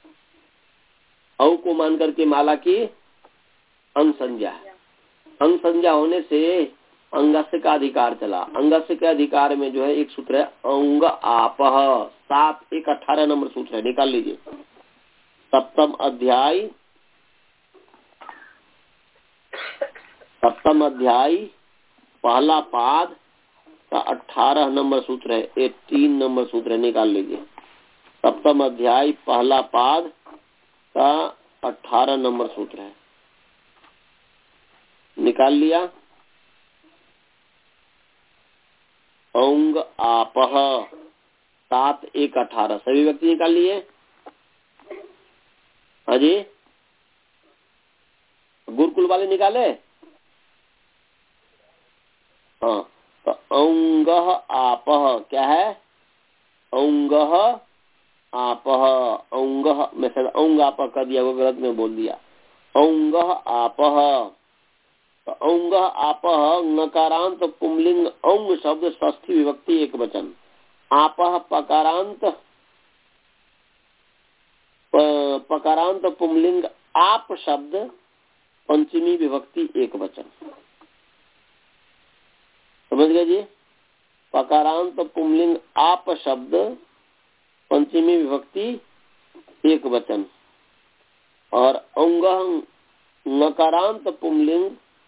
औ को मान करके माला की अंग संज्ञा है। अंग संज्ञा होने से अंगस्य का अधिकार चला। अंगस्य के अधिकार में जो है एक सूत्र है अंग आपह, सात एक अठारह नंबर सूत्र है, निकाल लीजिए। सप्तम अध्याय सप्तम अध्याय पहला पाद का अठारह नंबर सूत्र है, एटीन नंबर सूत्र है, निकाल लीजिए। सप्तम अध्याय पहला पाद का अठारह नंबर सूत्र है, निकाल लिया। अंग आपह सात एक अठारह, सभी व्यक्ति निकाल लिए? हाँ जी, गुरुकुल वाले निकाले? हाँ, तो अंग आपह क्या है? अंग आपह, अंग मैं सर अंग आपह कर दिया, वो गलत में बोल दिया। अंग आपह, तो अंग आपह नकारांत पुंलिंग अंग शब्द षष्ठी विभक्ति एक वचन, आपह पकारांत पकारांत पुंलिंग आप शब्द पंचमी विभक्ति एक वचन। समझ गए जी? पकारांत पुंलिंग आप शब्द पंचमी विभक्ति एक वचन, और अंग नकारांत पुंलिंग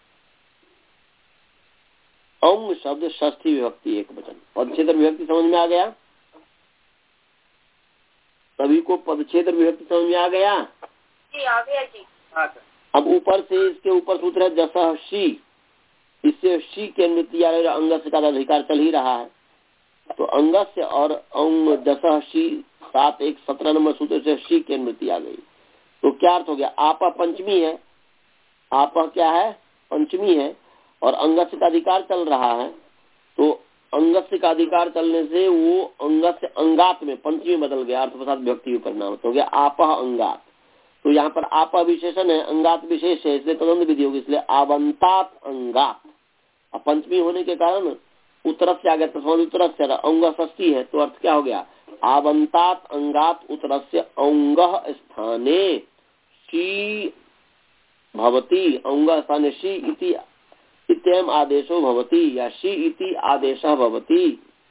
अंग शब्द षष्ठी विभक्ति एक वचन। पदच्छेद विभक्ति समझ में आ गया? सभी को पदच्छेद विभक्ति समझ में आ गया? जी आ गया जी। अब ऊपर से इसके ऊपर सूत्र है जसह शी, इससे शी के नृत्य अंगस्य का अधिकार चल ही रहा है, तो अंगस्य और अंग जसह शी सात एक सत्रह नंबर सूत्र से शी के नृत्य आ गई। तो क्या अर्थ हो गया? आपा पंचमी है, आपा क्या है? पंचमी है, और अंगस्य का अधिकार चल रहा है, तो अंगस्य का अधिकार चलने से वो अंगस्य अंगात में पंचमी बदल गया, अर्थवसात विभक्ति परिणाम तो हो गया आपह अंगात। तो यहाँ पर आपह विशेषण है, अंगात विशेष है, इसलिए तदंत विधि होगी, इसलिए आवंतात अंगात। अब पंचमी होने के कारण उत्तरस से आ गया, तो उत्तरस से अंग षष्ठी है, तो अर्थ क्या हो गया? आवंतात अंगात उत्तरस्य अंग स्थाने शी भवति, अंग स्थाने शी इति इत्ययम् आदेशो भवति, या शी इति आदेशः भवति,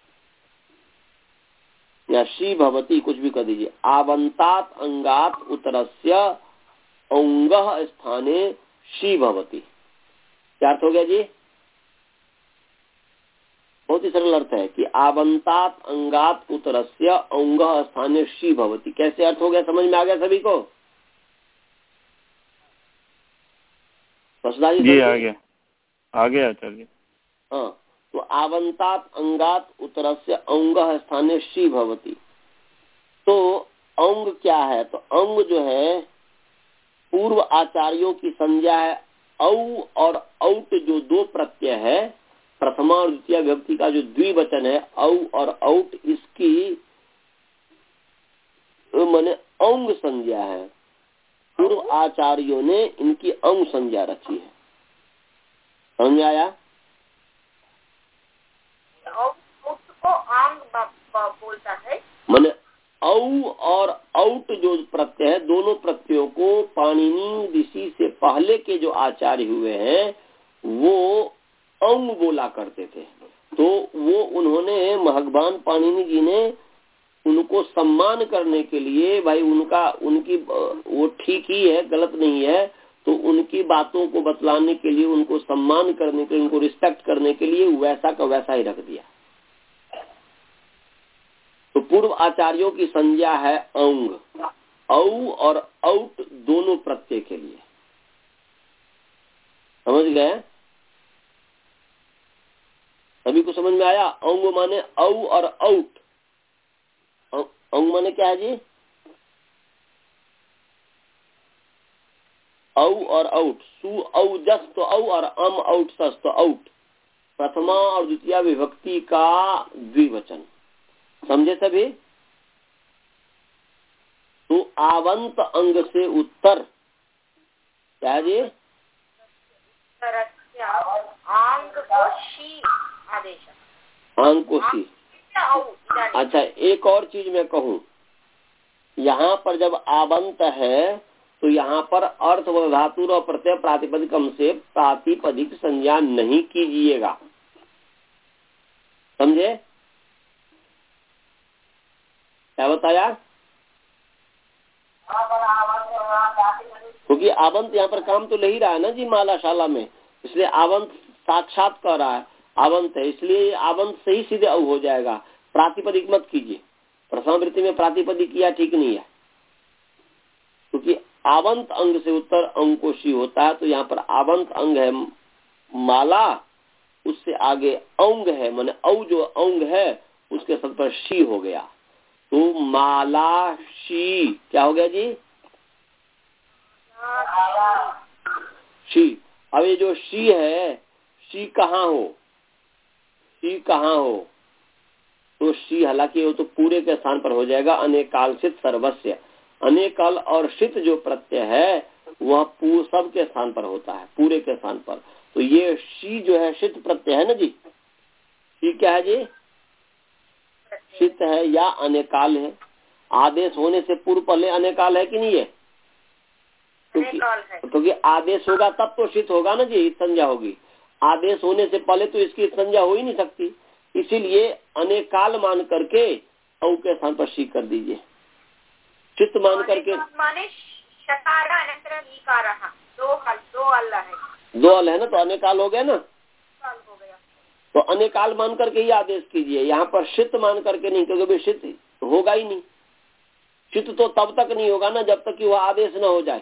या शी भवति, कुछ भी कर दीजिए। आवंतात अंगात उत्तरस्य अंग स्थाने शी भवति। क्या अर्थ हो गया जी? बहुत ही सरल अर्थ है कि आवंतात अंगात उत्तरस्य अंग स्थाने शी भवति। कैसे अर्थ हो गया? समझ में आ गया सभी को? जी आ गया, आ गया आचार्य। हाँ, तो आवंतात अंगात उत्तरस्य अंग स्थाने शी भवति। तो अंग क्या है? तो अंग जो है पूर्व आचार्यों की संज्ञा है। औ और औट जो दो प्रत्यय है, प्रथमा और द्वितीय विभक्ति का जो द्विवचन है औ और औट, इसकी माने अंग संज्ञा है। पूर्व आचार्यों ने इनकी अंग संज्ञा रखी है। समझ आया? को आंग बोलता है, माने औ और औट जो प्रत्यय है, दोनों प्रत्ययों को पाणिनि ऋषि से पहले के जो आचार्य हुए हैं वो अंग बोला करते थे। तो वो उन्होंने भगवान पाणिनि जी ने उनको सम्मान करने के लिए, भाई उनका उनकी वो ठीक ही है, गलत नहीं है, तो उनकी बातों को बतलाने के लिए, उनको सम्मान करने के लिए, उनको रिस्पेक्ट करने के लिए वैसा का वैसा ही रख दिया। तो पूर्व आचार्यों की संज्ञा है अंग, औ और औट दोनों प्रत्यय के लिए। समझ गए? सभी को समझ में आया? अंग माने औ और औट। अंग माने क्या है जी? औ और औट, सु औ जस तो औ और अम औट सस तो औट, प्रथमा और द्वितीय विभक्ति का द्विवचन। समझे सभी? तो आवंत अंग से उत्तर क्या जी? आंग को शी आदेश, आंग को शी। अच्छा, एक और चीज मैं कहूँ, यहाँ पर जब आवंत है तो यहाँ पर अर्थ व धातु और प्रत्यय प्रातिपदिकम से प्रातिपदिक संज्ञा नहीं कीजिएगा। समझे? क्या बताया? क्योंकि आवंत यहाँ पर काम तो ले ही रहा है ना जी मालाशाला में, इसलिए आवंत साक्षात कह रहा है आवंत है, इसलिए आवंत से ही सीधे औ हो जाएगा। प्रातिपदिक मत कीजिए, प्रथम वृत्ति में प्रातिपदिक किया ठीक नहीं है, क्योंकि आवंत अंग से उत्तर अंकोशी होता है। तो यहाँ पर आवंत अंग है माला, उससे आगे औंग है, माने औ जो औंग है उसके सद पर शी हो गया, तो माला शी क्या हो गया जी? शी। अब ये जो शी है, शी कहाँ हो? शी कहाँ हो? तो शी हालांकि वो तो पूरे के स्थान पर हो जाएगा, अनेकाल सित सर्वस्व। अनेकाल और शित जो प्रत्यय है वह पूर्व सब के स्थान पर होता है, पूरे के स्थान पर। तो ये शी जो है शित प्रत्यय है ना जी। शी क्या है जी? शित है या अनेकाल है। आदेश होने से पूर्व पहले अनेकाल है कि नहीं है? क्योंकि क्योंकि आदेश होगा तब तो शित होगा ना जी, संज्ञा होगी। आदेश होने से पहले तो इसकी संज्ञा हो ही नहीं सकती, इसीलिए अनेकाल मान करके औ के स्थान पर शी कर दीजिए। चित्त मान करके माने शकार अनंतर ईकार, दो हल दो अल है, दो अल है ना, तो अनेकाल हो गया ना, हो गया। तो अनेकाल मान करके ही आदेश कीजिए। यहाँ पर शित मान करके नहीं, क्योंकि शित होगा ही नहीं। चित्त तो तब तक नहीं होगा ना जब तक कि वह आदेश न हो जाए।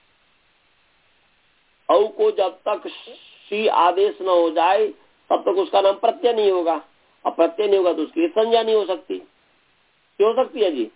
औ को जब तक शी आदेश न हो जाए तब तक उसका नाम प्रत्यय नहीं होगा, और प्रत्यय नहीं होगा तो उसकी संज्ञा नहीं हो सकती। क्यों हो सकती है जी?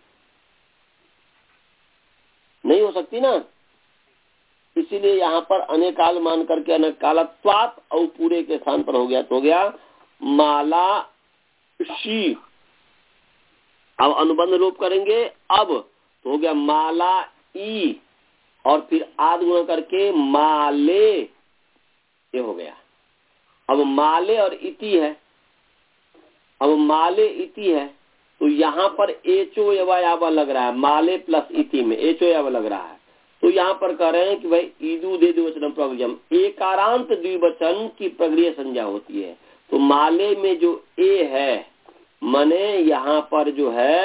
नहीं हो सकती ना। इसीलिए यहाँ पर अनेकाल मान करके अनेकालत्वात् और पूरे के स्थान पर हो गया तो हो गया माला शी। अब अनुबंध लोप करेंगे, अब तो हो गया माला ई, और फिर आद गुणा करके माले, ये हो गया। अब माले और इति है, अब माले इति है तो यहाँ पर एचो यवा लग रहा है, माले प्लस इति में एचो यवा लग रहा है। तो यहाँ पर कह रहे हैं कि भाई ईदु दे द्विवचन प्रगजम, एकारांत द्विवचन की प्रगृह संज्ञा होती है। तो माले में जो ए है, माने यहाँ पर जो है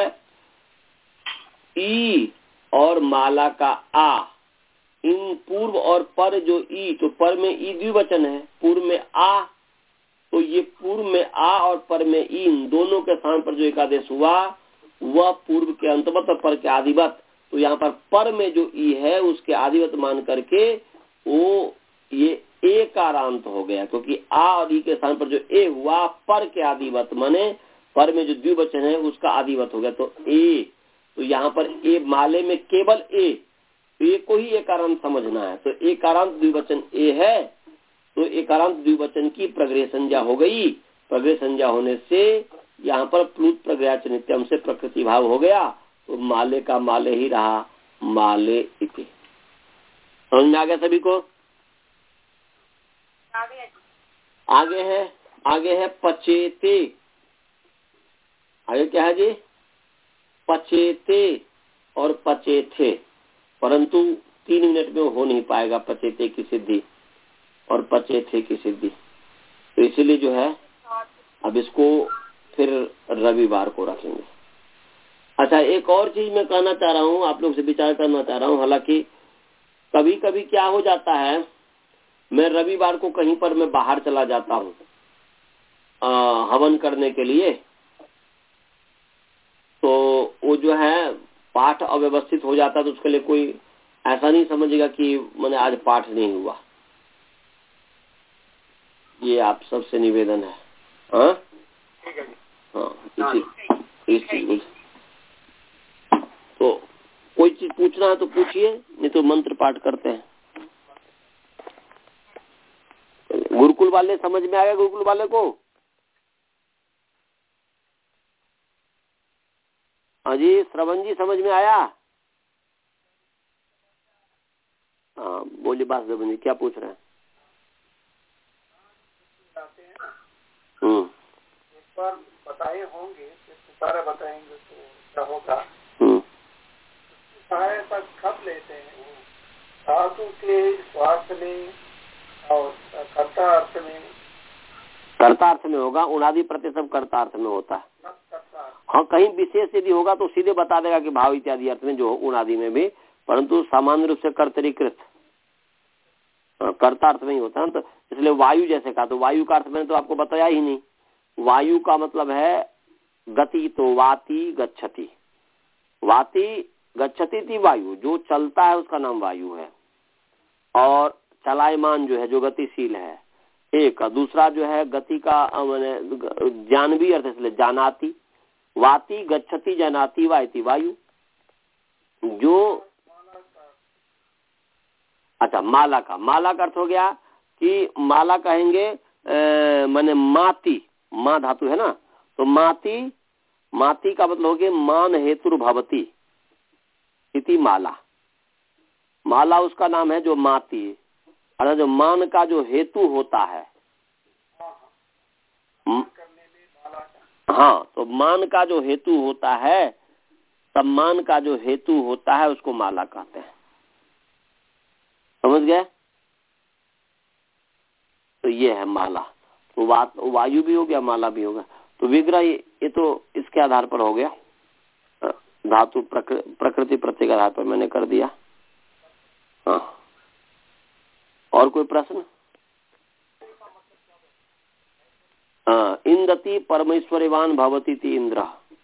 ई और माला का आ, इन पूर्व और पर जो ई, तो पर में ई द्विवचन है, पूर्व में आ, तो ये पूर्व में आ और पर में ई, इन दोनों के स्थान पर जो एक आदेश हुआ वह पूर्व के अंतवत और पर के आदिवत। तो यहाँ पर पर में जो ई है उसके आदिवत मान करके वो ये ए कारांत हो गया, क्योंकि आ और ई के स्थान पर जो ए हुआ पर के आदिवत, माने पर में जो द्विवचन है उसका आदिवत हो गया, तो ए। तो यहाँ पर ए माले में केवल ए, तो ये को ही एकारांत समझना है। तो एकारांत द्विवचन ए है, तो एकारांत द्विवचन की प्रगृह संज्ञा हो गई। प्रगृह संज्ञा होने से यहाँ पर प्लुत प्रगृह नित्यम से प्रकृति भाव हो गया, तो माले का माले ही रहा, माले इति। समझ में आ गया सभी को? आगे है आगे है पचेते। आगे क्या है जी? पचेते और पचेथे, परंतु तीन मिनट में हो नहीं पाएगा पचेते की सिद्धि और पचेथे की सिद्धि, तो इसलिए जो है अब इसको फिर रविवार को रखेंगे। अच्छा, एक और चीज मैं कहना चाह रहा हूँ, आप लोग से विचार करना चाह रहा हूँ। हालांकि कभी कभी क्या हो जाता है, मैं रविवार को कहीं पर मैं बाहर चला जाता हूँ हवन करने के लिए, तो वो जो है पाठ अव्यवस्थित हो जाता है, तो उसके लिए कोई ऐसा नहीं समझेगा कि मैंने आज पाठ नहीं हुआ। ये आप सबसे निवेदन है। हाँ हाँ, इसी इस चीज तो कोई चीज पूछना है तो पूछिए, नहीं तो मंत्र पाठ करते हैं। गुरुकुल वाले समझ में आया? गुरुकुल वाले को हाँ जी, श्रवण जी समझ में आया? हाँ बोलिए बात श्रवण जी, क्या पूछ रहे हैं? हम्म एक बार बताए होंगे, सारा बताएंगे तो क्या होगा। हम्म सहायता कब लेते हैं? धातु के स्वार्थ में और कर्ता अर्थ में? कर्ता अर्थ में होगा, उनादि प्रत्यय सब कर्ता अर्थ में होता है। हाँ कहीं विशेष यदि होगा तो सीधे बता देगा कि भाव इत्यादि अर्थ में जो उनादि में भी, परंतु सामान्य रूप से कर्तरीकृत कर्ता अर्थ में ही होता है। तो इसलिए वायु जैसे कहा, तो वायु का अर्थ मैंने तो आपको बताया ही नहीं। वायु का मतलब है गति, तो वाति गच्छति, वाति गच्छति थी वायु, जो चलता है उसका नाम वायु है। और चलायमान जो है, जो गतिशील है एक। दूसरा जो है गति का मैंने जानवी अर्थ, इसलिए जानाति, वाति गच्छति जानाति वायति वायु। जो अच्छा माला का, माला का अर्थ हो गया कि माला कहेंगे माने माति, माँ धातु है ना, तो माति, माति का मतलब हो गया मान हेतु भवती इति माला। माला उसका नाम है जो माति, अरे जो मान का जो हेतु होता है। हाँ तो मान का जो हेतु होता है, सम्मान का जो हेतु होता है उसको माला कहते हैं। समझ गए? तो ये है माला। तो वायु भी हो गया, माला भी होगा। तो विग्रह ये तो इसके आधार पर हो गया, धातु प्रकृति प्रत्यय के आधार पर मैंने कर दिया। हाँ और कोई प्रश्न? हाँ इंदति परमेश्वरीवान भवती थी इंद्र।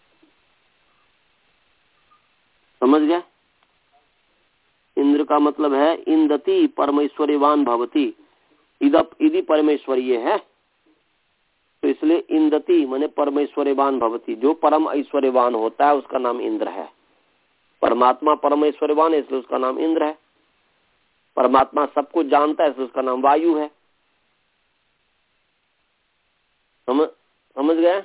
समझ गए? इंद्र का मतलब है इंदति परमेश्वरीवान भवती, इदप इदि परमेश्वरीय है, तो इसलिए इंदति माने परमेश्वरीवान भवती, जो परम ऐश्वर्यवान होता है उसका नाम इंद्र है। परमात्मा परम ऐश्वर्यवान है इसलिए उसका नाम इंद्र है। परमात्मा सब कुछ जानता है इसलिए उसका नाम वायु है। समझ समझ गए?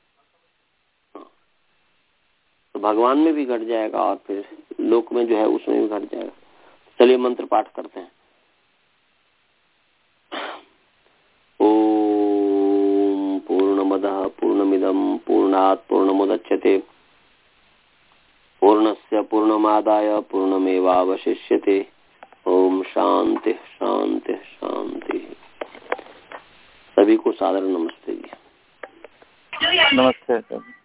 तो भगवान में भी घट जाएगा और फिर लोक में जो है उसमें भी घट जाएगा। चलिए मंत्र पाठ करते हैं। ओम पूर्णमदः पूर्णमिदं पूर्णात् पूर्णमुदच्यते पूर्णस्य पूर्णमादाय पूर्णमेवावशिष्यते। ओम शांति शांति शांति। सभी को सादर नमस्ते जी। नमस्ते सर।